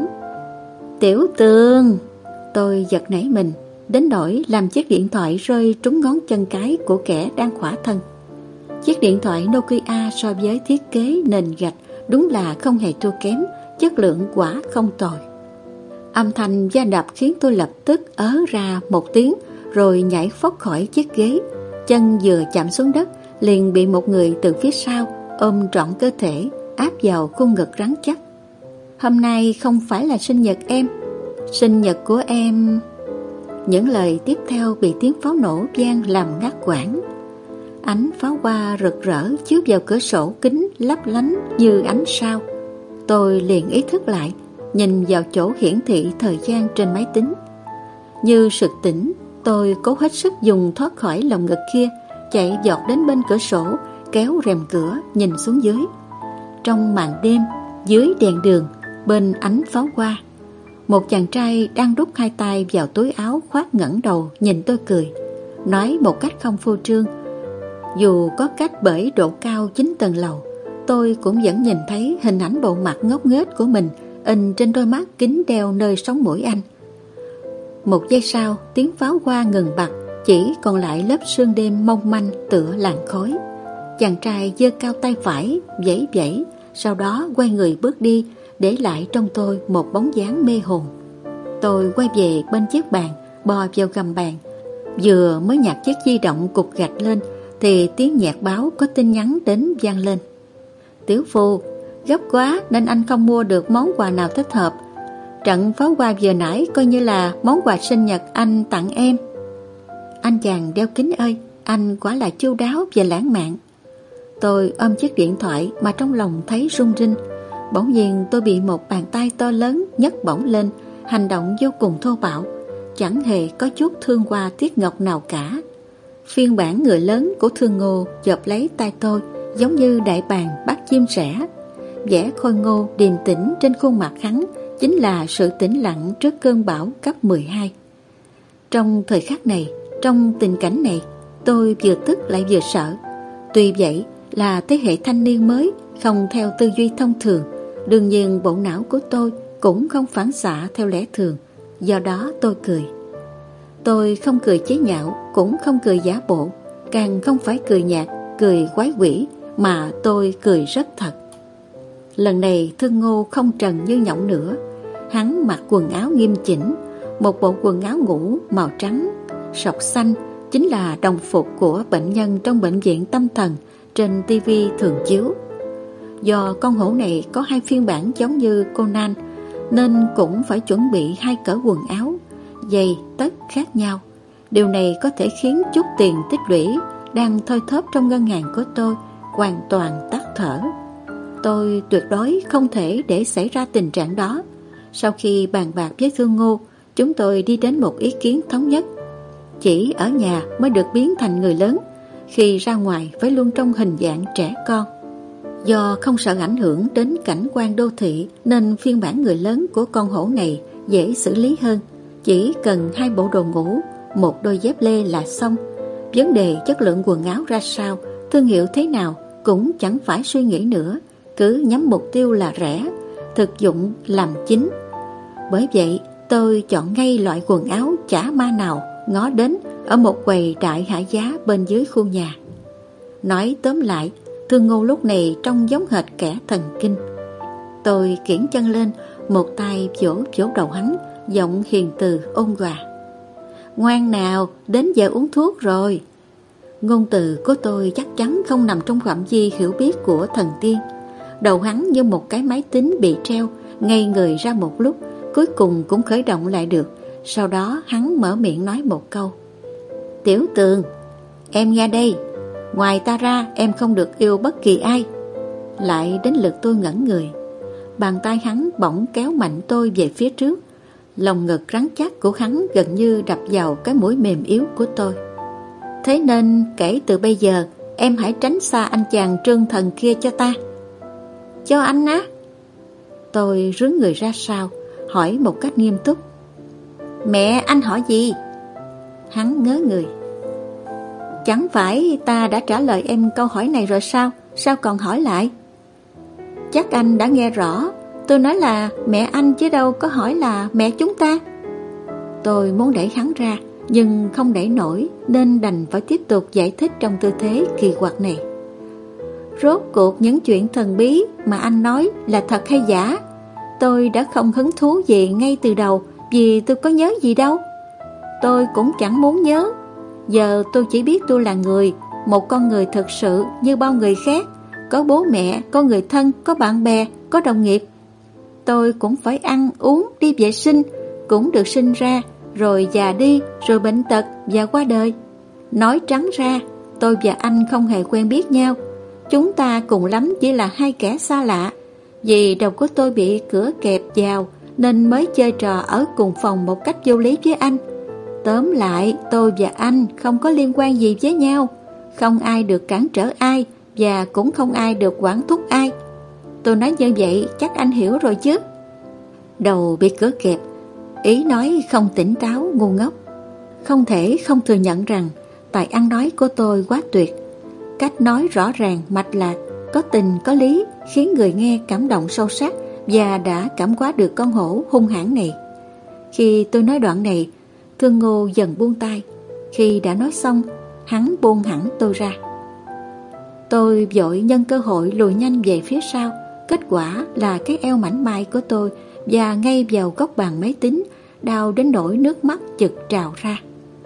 Tiểu Tường. Tôi giật nảy mình, đến nỗi làm chiếc điện thoại rơi trúng ngón chân cái của kẻ đang khỏa thân. Chiếc điện thoại Nokia so với thiết kế nền gạch đúng là không hề thua kém, chất lượng quả không tồi. Âm thanh va đập khiến tôi lập tức ớ ra một tiếng, rồi nhảy phóc khỏi chiếc ghế. Chân vừa chạm xuống đất liền bị một người từ phía sau ôm trọn cơ thể, áp vào khuôn ngực rắn chắc. Hôm nay không phải là sinh nhật em. Sinh nhật của em. Những lời tiếp theo bị tiếng pháo nổ vang làm ngắt quãng. Ánh pháo hoa rực rỡ chiếu vào cửa sổ kính lấp lánh như ánh sao. Tôi liền ý thức lại, nhìn vào chỗ hiển thị thời gian trên máy tính. Như sực tỉnh, tôi cố hết sức dùng thoát khỏi lồng ngực kia, chạy vọt đến bên cửa sổ, kéo rèm cửa nhìn xuống dưới. Trong màn đêm, dưới đèn đường, bên ánh pháo hoa, một chàng trai đang đút 2 tay vào túi áo khoác ngẩng đầu nhìn tôi cười, nói một cách không phô trương. Dù có cách bởi độ cao 9 tầng lầu, tôi cũng vẫn nhìn thấy hình ảnh bộ mặt ngốc nghếch của mình in trên đôi mắt kính đeo nơi sống mũi anh. Một giây sau, tiếng pháo hoa ngừng bặt, chỉ còn lại lớp sương đêm mong manh tựa làn khói. Chàng trai giơ cao tay phải, vẫy vẫy, sau đó quay người bước đi, để lại trong tôi một bóng dáng mê hồn. Tôi quay về bên chiếc bàn, bò vào gầm bàn. Vừa mới nhặt chiếc di động cục gạch lên thì tiếng nhạc báo có tin nhắn đến vang lên. Tiểu Phu, gấp quá nên anh không mua được món quà nào thích hợp. Trận pháo hoa vừa nãy coi như là món quà sinh nhật anh tặng em. Anh chàng đeo kính ơi, anh quả là chu đáo và lãng mạn. Tôi ôm chiếc điện thoại mà trong lòng thấy rung rinh. Bỗng nhiên tôi bị một bàn tay to lớn nhấc bổng lên, hành động vô cùng thô bạo, chẳng hề có chút thương hoa tiếc ngọc nào cả. Phiên bản người lớn của Thương Ngô chộp lấy tay tôi, giống như đại bàng bắt chim sẻ. Vẻ khôi ngô điềm tĩnh trên khuôn mặt hắn chính là sự tĩnh lặng trước cơn bão cấp 12. Trong thời khắc này, trong tình cảnh này, tôi vừa tức lại vừa sợ. Tuy vậy là thế hệ thanh niên mới, không theo tư duy thông thường, Đương nhiên bộ não của tôi cũng không phản xạ theo lẽ thường, do đó tôi cười. Tôi không cười chế nhạo, cũng không cười giả bộ, càng không phải cười nhạt, cười quái quỷ, mà tôi cười rất thật. Lần này Thương Ngô không trần như nhộng nữa. Hắn mặc quần áo nghiêm chỉnh, một bộ quần áo ngủ màu trắng, sọc xanh, chính là đồng phục của bệnh nhân trong bệnh viện tâm thần trên TV thường chiếu. Do con hổ này có 2 phiên bản giống như Conan, nên cũng phải chuẩn bị 2 cỡ quần áo, giày, tất khác nhau. Điều này có thể khiến chút tiền tích lũy đang thoi thóp trong ngân hàng của tôi hoàn toàn tắt thở. Tôi tuyệt đối không thể để xảy ra tình trạng đó. Sau khi bàn bạc với Thương Ngô, chúng tôi đi đến một ý kiến thống nhất. Chỉ ở nhà mới được biến thành người lớn, khi ra ngoài phải luôn trong hình dạng trẻ con. Do không sợ ảnh hưởng đến cảnh quan đô thị, nên phiên bản người lớn của con hổ này dễ xử lý hơn. Chỉ cần 2 bộ đồ ngủ, 1 đôi dép lê là xong. Vấn đề chất lượng quần áo ra sao, thương hiệu thế nào cũng chẳng phải suy nghĩ nữa, cứ nhắm mục tiêu là rẻ, thực dụng làm chính. Bởi vậy tôi chọn ngay loại quần áo chả ma nào ngó đến ở một quầy đại hạ giá bên dưới khu nhà. Nói tóm lại, Thương Ngô lúc này trông giống hệt kẻ thần kinh. Tôi kiễng chân lên, một tay vỗ vỗ đầu hắn, giọng hiền từ ôn hòa. Ngoan nào, đến giờ uống thuốc rồi. Ngôn từ của tôi chắc chắn không nằm trong phạm vi hiểu biết của thần tiên. Đầu hắn như một cái máy tính bị treo, ngây người ra một lúc, cuối cùng cũng khởi động lại được. Sau đó hắn mở miệng nói một câu. Tiểu Tường, em nghe đây, ngoài ta ra em không được yêu bất kỳ ai. Lại đến lượt tôi ngẩn người. Bàn tay hắn bỗng kéo mạnh tôi về phía trước. Lòng ngực rắn chắc của hắn gần như đập vào cái mũi mềm yếu của tôi. Thế nên kể từ bây giờ em hãy tránh xa anh chàng Trương Thần kia cho ta. Cho anh á? Tôi rướn người ra sau, hỏi một cách nghiêm túc. Mẹ anh hỏi gì? Hắn ngớ người. Chẳng phải ta đã trả lời em câu hỏi này rồi sao? Sao còn hỏi lại? Chắc anh đã nghe rõ. Tôi nói là mẹ anh chứ đâu có hỏi là mẹ chúng ta. Tôi muốn đẩy hắn ra, nhưng không đẩy nổi, nên đành phải tiếp tục giải thích trong tư thế kỳ quặc này. Rốt cuộc những chuyện thần bí mà anh nói là thật hay giả? Tôi đã không hứng thú gì ngay từ đầu, vì tôi có nhớ gì đâu. Tôi cũng chẳng muốn nhớ. Giờ tôi chỉ biết tôi là người, một con người thực sự như bao người khác, có bố mẹ, có người thân, có bạn bè, có đồng nghiệp. Tôi cũng phải ăn, uống, đi vệ sinh, cũng được sinh ra, rồi già đi, rồi bệnh tật và qua đời. Nói trắng ra, tôi và anh không hề quen biết nhau. Chúng ta cùng lắm chỉ là 2 kẻ xa lạ. Vì đầu của tôi bị cửa kẹp vào, nên mới chơi trò ở cùng phòng một cách vô lý với anh. Tóm lại, tôi và anh không có liên quan gì với nhau. Không ai được cản trở ai, và cũng không ai được quản thúc ai. Tôi nói như vậy chắc anh hiểu rồi chứ. Đầu bị cửa kẹp, ý nói không tỉnh táo, ngu ngốc. Không thể không thừa nhận rằng tài ăn nói của tôi quá tuyệt. Cách nói rõ ràng, mạch lạc, có tình có lý, khiến người nghe cảm động sâu sắc, và đã cảm hóa được con hổ hung hãn này. Khi tôi nói đoạn này, Thương Ngô dần buông tay. Khi đã nói xong, hắn buông hẳn tôi ra. Tôi vội nhân cơ hội lùi nhanh về phía sau. Kết quả là cái eo mảnh mai của tôi và ngay vào góc bàn máy tính, đau đến nỗi nước mắt chực trào ra.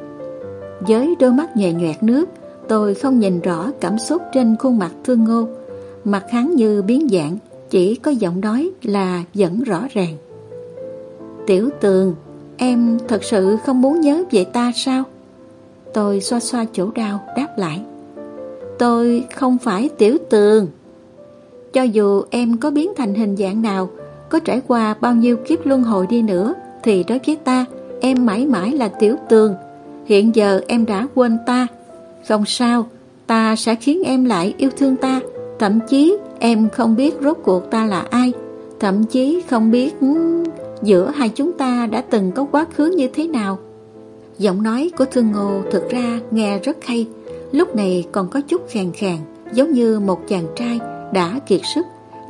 Với đôi mắt nhòe nhoẹt nước, tôi không nhìn rõ cảm xúc trên khuôn mặt Thương Ngô. Mặt hắn như biến dạng, chỉ có giọng nói là vẫn rõ ràng. Tiểu Tường, em thật sự không muốn nhớ về ta sao? Tôi xoa xoa chỗ đau đáp lại. Tôi không phải Tiểu Tường. Cho dù em có biến thành hình dạng nào, có trải qua bao nhiêu kiếp luân hồi đi nữa, thì đối với ta, em mãi mãi là Tiểu Tường. Hiện giờ em đã quên ta. Không sao, ta sẽ khiến em lại yêu thương ta. Thậm chí em không biết rốt cuộc ta là ai. Thậm chí không biết giữa hai chúng ta đã từng có quá khứ như thế nào. Giọng nói của Thương Ngô thực ra nghe rất hay. Lúc này còn có chút khàn khàn, giống như một chàng trai đã kiệt sức,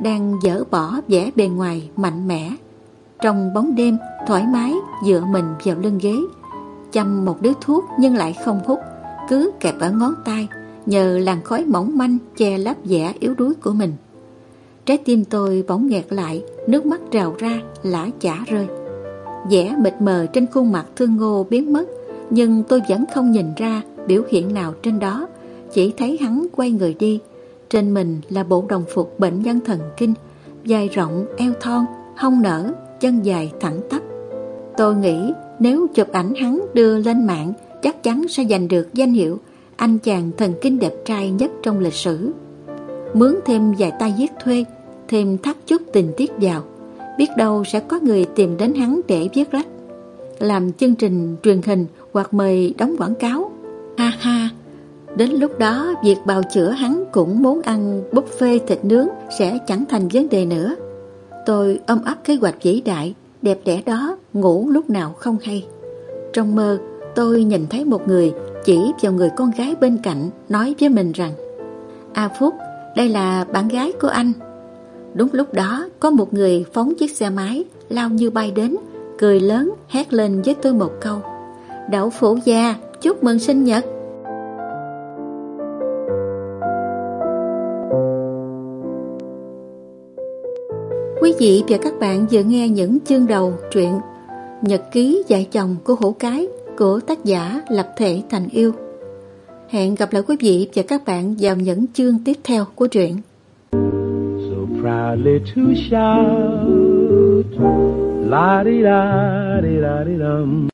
đang dỡ bỏ vẻ bề ngoài mạnh mẽ. Trong bóng đêm thoải mái dựa mình vào lưng ghế, chăm một điếu thuốc nhưng lại không hút, cứ kẹp ở ngón tay, nhờ làn khói mỏng manh che lấp vẻ yếu đuối của mình. Trái tim tôi bỗng nghẹt lại, nước mắt trào ra, lã chã rơi. Vẻ mịt mờ trên khuôn mặt thương Ngô biến mất, nhưng tôi vẫn không nhìn ra biểu hiện nào trên đó, chỉ thấy hắn quay người đi. Trên mình là bộ đồng phục bệnh nhân thần kinh, vai rộng, eo thon, hông nở, chân dài thẳng tắp. Tôi nghĩ nếu chụp ảnh hắn đưa lên mạng, chắc chắn sẽ giành được danh hiệu anh chàng thần kinh đẹp trai nhất trong lịch sử. Mướn thêm vài tay viết thuê, thêm thắt chút tình tiết vào, biết đâu sẽ có người tìm đến hắn để viết lách, làm chương trình truyền hình hoặc mời đóng quảng cáo. Ha ha, đến lúc đó việc bào chữa hắn cũng muốn ăn buffet thịt nướng sẽ chẳng thành vấn đề nữa. Tôi ôm ấp kế hoạch vĩ đại, đẹp đẽ đó, ngủ lúc nào không hay. Trong mơ, tôi nhìn thấy một người chỉ vào người con gái bên cạnh, nói với mình rằng: "A Phúc, đây là bạn gái của anh." Đúng lúc đó, có một người phóng chiếc xe máy lao như bay đến, cười lớn hét lên với tôi một câu: "Đậu phụ già, chúc mừng sinh nhật." Quý vị và các bạn vừa nghe những chương đầu truyện Nhật ký vợ chồng của Hổ Cái của tác giả Lập Thể Thành Yêu. Hẹn gặp lại quý vị và các bạn vào những chương tiếp theo của truyện. So proudly to shout, la di da di da di dum.